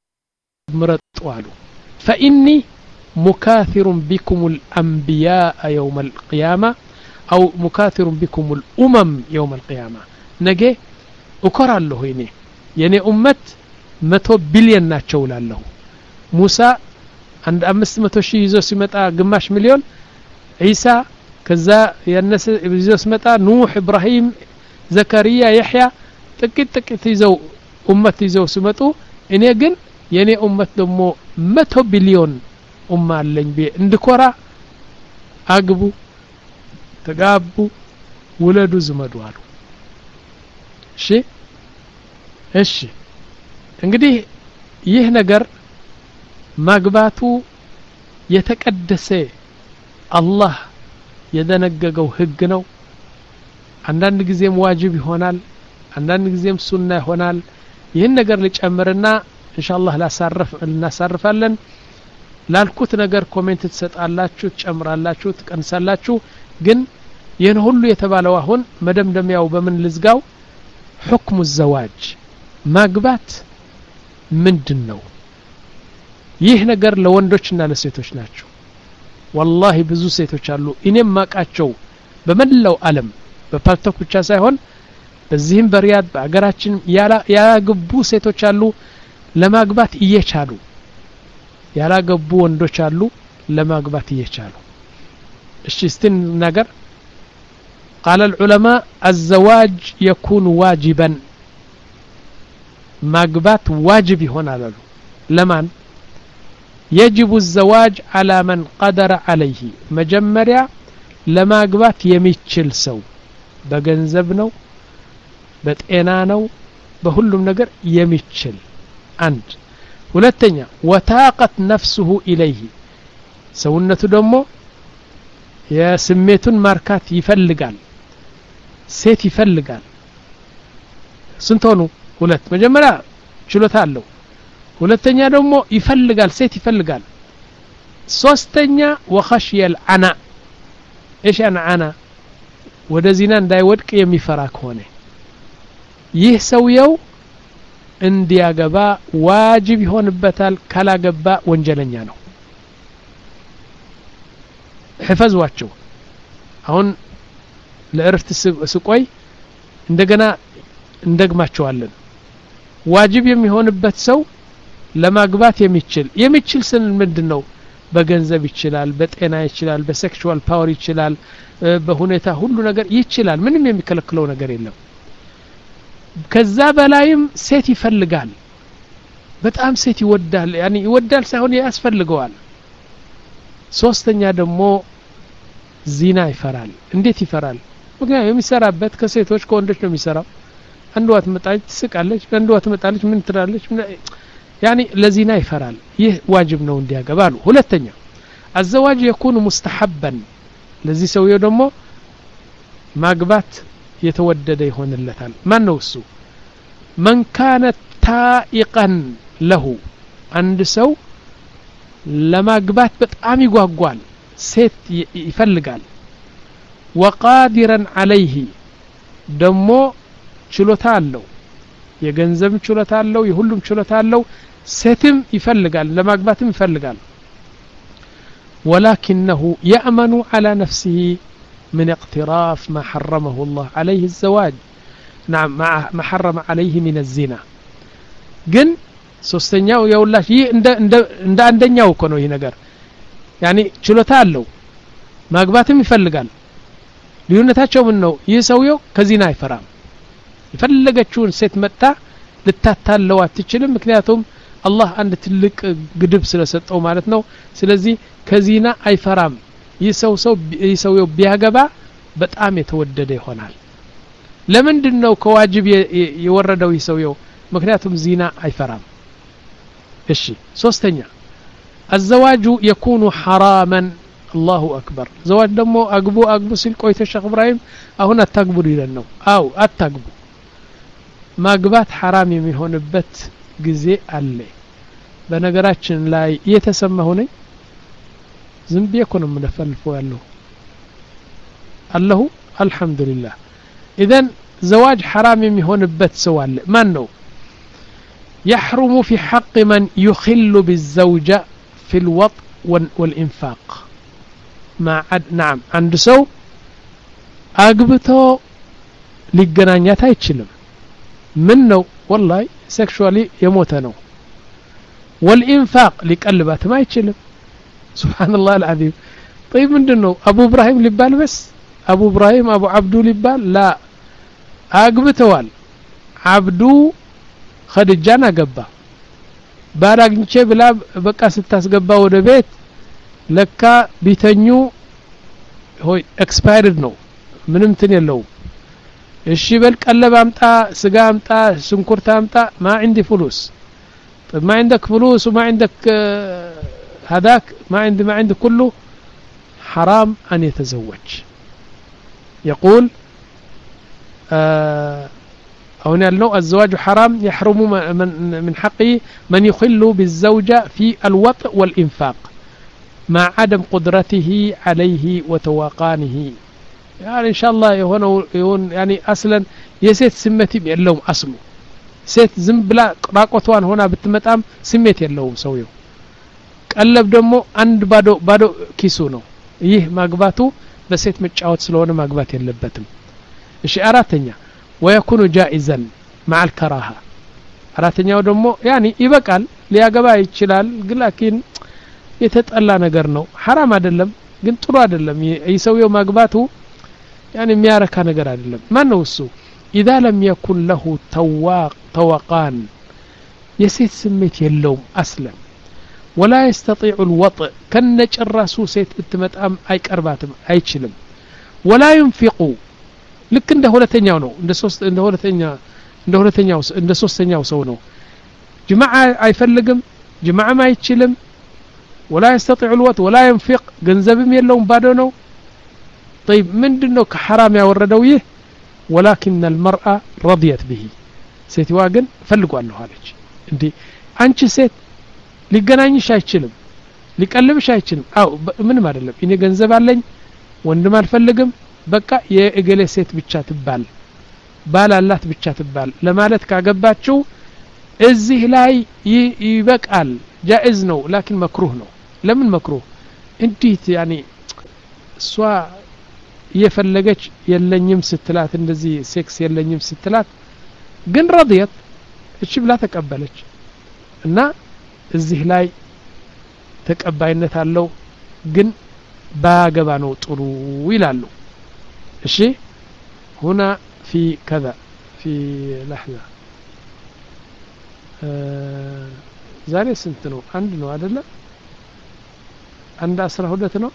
ምረጧሉ فإني مكاثر بكم الأنبياء يوم القيامة أو مكاثر بكم الأمم يوم القيامة نجي أكرر له هنا يعني أمت متو بليون ناتشو له موسى عند أمس متو شي يزو سمتا قماش مليون عيسى كذا ينس يزو سمتا نوح إبراهيم زكريا يحيى تكت تكت يزو أمت يزو سمتو إني أجن يعني أمت دمو متو بليون أمة اللي بي اندكورا أقبو تقابو ولدو زمدوالو شي እሺ እንግዲህ ይህ ነገር ማግባቱ የተቀደሰ አላህ የደነገገው ህግ ነው አንዳንድ ጊዜም ዋጅብ ይሆናል አንዳንድ ጊዜም ሱና ይሆናል ይህን ነገር ልጨምርና ኢንሻአላህ ላሳርፍ እናሳርፋለን ላልኩት ነገር ኮሜንት ትሰጣላችሁ ትጨምራላችሁ ትቀንሳላችሁ ግን ይህን ሁሉ የተባለው አሁን መደምደሚያው በምን ልዝጋው حكم الزواج ማግባት ምንድነው ይህ ነገር ለወንዶችና ለሴቶች ናቸው والله ብዙ ሴቶች አሉ እኔም ማቃቸው በመላው ዓለም በፓልቶክ ብቻ ሳይሆን በዚህም በሪያድ በአገራችን ያላገቡ ሴቶች አሉ ለማግባት እየቻሉ ያላገቡ ወንዶች አሉ ለማግባት እየቻሉ እሺ እስቲ ነገር قال العلماء الزواج يكون واجبا ማግባት واجب ይሆናል ለማን يجب الزواج على من قدر عليه መጀመሪያ ለማግባት የሚችል ሰው በገንዘብ ነው በጤና ነው በሁሉም ነገር የሚችል አንድ ሁለተኛ وتاقت نفسه إليه ሰውነቱ ደግሞ የስሜቱን ማርካት ይፈልጋል ሴት ይፈልጋል ስንቶኑ ሁለት መጀመሪያ ችሎታ አለው ሁለተኛ ደግሞ ይፈልጋል ሴት ይፈልጋል ሶስተኛ ወخشየ አና ايش አና ወደ ዚና እንዳይወድቅ የሚፈራ ከሆነ ይህ ሰውየው እንዲያገባ ዋጅብ ይሆንበታል ካላገባ ወንጀለኛ ነው حفظዋቸው አሁን ለእርፍት ስቆይ እንደገና እንደግማቸዋለን ዋጅብ የሚሆንበት ሰው ለማግባት የሚችል የሚችል ስን ምንድነው በገንዘብ ይችላል በጤና ይችላል በሴክሹዋል ፓወር ይችላል በሁኔታ ሁሉ ነገር ይችላል ምንም የሚከለክለው ነገር የለም ከዛ በላይም ሴት ይፈልጋል በጣም ሴት ይወዳል ያኒ ይወዳል ሳይሆን ያስፈልገዋል ሶስተኛ ደግሞ ዚና ይፈራል እንዴት ይፈራል ምክንያቱም የሚሰራበት ከሴቶች ከወንዶች ነው የሚሰራው አንዷ ትመጣለች ትስቃለች አንዷ ትመጣለች ምን ትላለች يعني ለዚና ይፈራል ይህ ዋጅብ ነው እንዲያገባሉ ሁለተኛ الزواج يكون مستحبا ለዚህ ሰውየው ደግሞ ማግባት የተወደደ ይሆንለታል ማን ነው እሱ من كان تائقا له አንድ ሰው ለማግባት በጣም ይጓጓል ሴት ይፈልጋል وقادرا عليه ደሞ ችሎታ አለው የገንዘብ ችሎታ አለው የሁሉም ችሎታ አለው ሴትም ይፈልጋል ለማግባትም ይፈልጋል ولكنه يأمن على نفسه من اقتراف ما حرمه الله عليه الزواج نعم ما حرم عليه من الزنا ግን ሶስተኛው ያውላሽ ይህ እንደ እንደ አንደኛው እኮ ነው ይሄ ነገር يعني ችሎታ አለው ማግባትም ይፈልጋል ልዩነታቸው ምን ነው ይህ ሰውየው ከዚና አይፈራም የፈለገችውን ሴት መጣ ልታታለው አትችልም ምክንያቱም አላህ አንድ ትልቅ ግድብ ስለሰጠው ማለት ነው ስለዚህ ከዚና አይፈራም ይሰው ሰው ይሰውየው ቢያገባ በጣም የተወደደ ይሆናል ለምንድነው ከዋጅብ የወረደው ይሰውየው ምክንያቱም ዚና አይፈራም እሺ ሶስተኛ الزواج يكون حراما الله اكبر زواج ደግሞ አግቡ አግቡ ሲል ቆይተ ሸኽ ኢብራሂም አሁን አታግቡ ይላል ነው አው አታግቡ ማግባት حرام የሚሆንበት ጊዜ አለ በነገራችን ላይ የተሰማሁ ነኝ ዝም ቢያኮን ምንፈልፈው ያለው አላሁ አልহামዱሊላህ اذا زواج حرام የሚሆንበት ሰው አለ ማን ነው يحرم في حق من يخل بالزوجة في الوطء والإنفاق مع نعم عند سو أقبته للجنانيات هيتشلم منه والله sexually يموتنو والإنفاق لقلبات ما يتشلم سبحان الله العظيم طيب من دنو أبو إبراهيم لبال بس أبو إبراهيم أبو عبدو لبال لا أقبتوال عبدو خدجان أقبا ባራግንቼ ብላ በቃ ስታስገባ ወደ ቤት ለካ ቢተኙ ሆይ ኤክስፓየርድ ነው ምንም ትን የለው እሺ በል ቀለብ አምጣ ስጋ አምጣ ሽንኩርት አምጣ ما عندي فلوس طيب ما عندك فلوس وما عندك هذاك ما عندي ما عندي كله حرام أن يتزوج يقول آه هنا لو الزواج حرام يحرم من من حقه من يخل بالزوجة في الوطء والإنفاق مع عدم قدرته عليه وتواقانه يعني إن شاء الله هنا يهون يعني أصلا يسيت سمتي بيلهم أصله سيت زنبلا راقوتوان هنا بتمتام سمتي يلهم سويه قلب دمو عند بادو بادو كيسو ነው ይህ ማግባቱ በሴት መጫወት ስለሆነ ማግባት የለበትም እሺ አራተኛ ويكون جائزا مع الكراهه አራተኛው ደግሞ يعني ይበቃል ሊያገባ ይችላል ግን የተጠላ ነገር ነው حرام አይደለም ግን ጥሩ አይደለም ይሰውየው ማግባቱ يعني የሚያረካ ነገር አይደለም ማን ነው እሱ اذا لم يكن له تواق توقان የሴት ስሜት የለውም اصلا ولا يستطيع الوطء كنجراሱ ሴት ብትመጣም አይቀርባትም አይችልም ولا ينفق ልክ እንደ ሁለተኛው ነው እንደ ሶስት እንደ ሁለተኛ እንደ ሁለተኛው እንደ ሶስተኛው ሰው ነው ጅማዓ አይፈልግም ጅማዓ አይችልም ولا يستطيع الوطء ولا ينفق ገንዘብም የለውም ባዶ ነው طيب ምንድነው ከሐራም ያወረደው ይህ ولكن المرأة رضيت به ሴትዋ ግን ፈልጓለሁ አለች እንዴ አንቺ ሴት ሊገናኝሽ አይችልም ሊቀልብሽ አይችልም አው ምንም አይደለም እኔ ገንዘብ አለኝ ወንድም አልፈልግም በቃ የእገሌ ሴት ብቻ ትባል ባል አላት ብቻ ትባል ለማለት ካገባችሁ እዚህ ላይ ይበቃል ጃኢዝ ነው ላኪን መክሩህ ነው ለምን መክሩህ እንዴት ያኒ እሷ የፈለገች የለኝም ስትላት እንደዚህ ሴክስ የለኝም ስትላት ግን ረضيت እሺ ብላ ተቀበለች እና እዚህ ላይ ተቀባይነት አለው ግን ባገባ ነው ጥሩ ይላሉ እሺ هنا في كذا في لحظة ዛሬ ስንት ነው አንድ ነው አይደለ አንድ አስራ ሁለት ነው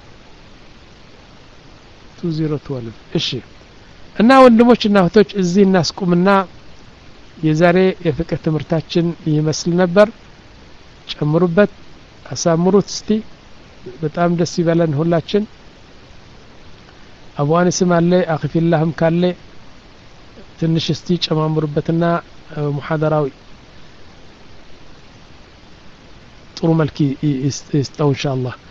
ሁለት መቶ ሁለት እሺ እና ወንድሞችና እህቶች እዚህ እናስቁምና የዛሬ የፍቅህ ትምህርታችን ይመስል ነበር ጨምሩበት አሳምሩት እስቲ በጣም ደስ ይበለን ሁላችን አቡ አንስም አለ አኺፊላህም ካለ ትንሽ እስቲ ጨማምሩበትና ሙሐደራው ጥሩ መልክ ይስጠው ኢንሻአላህ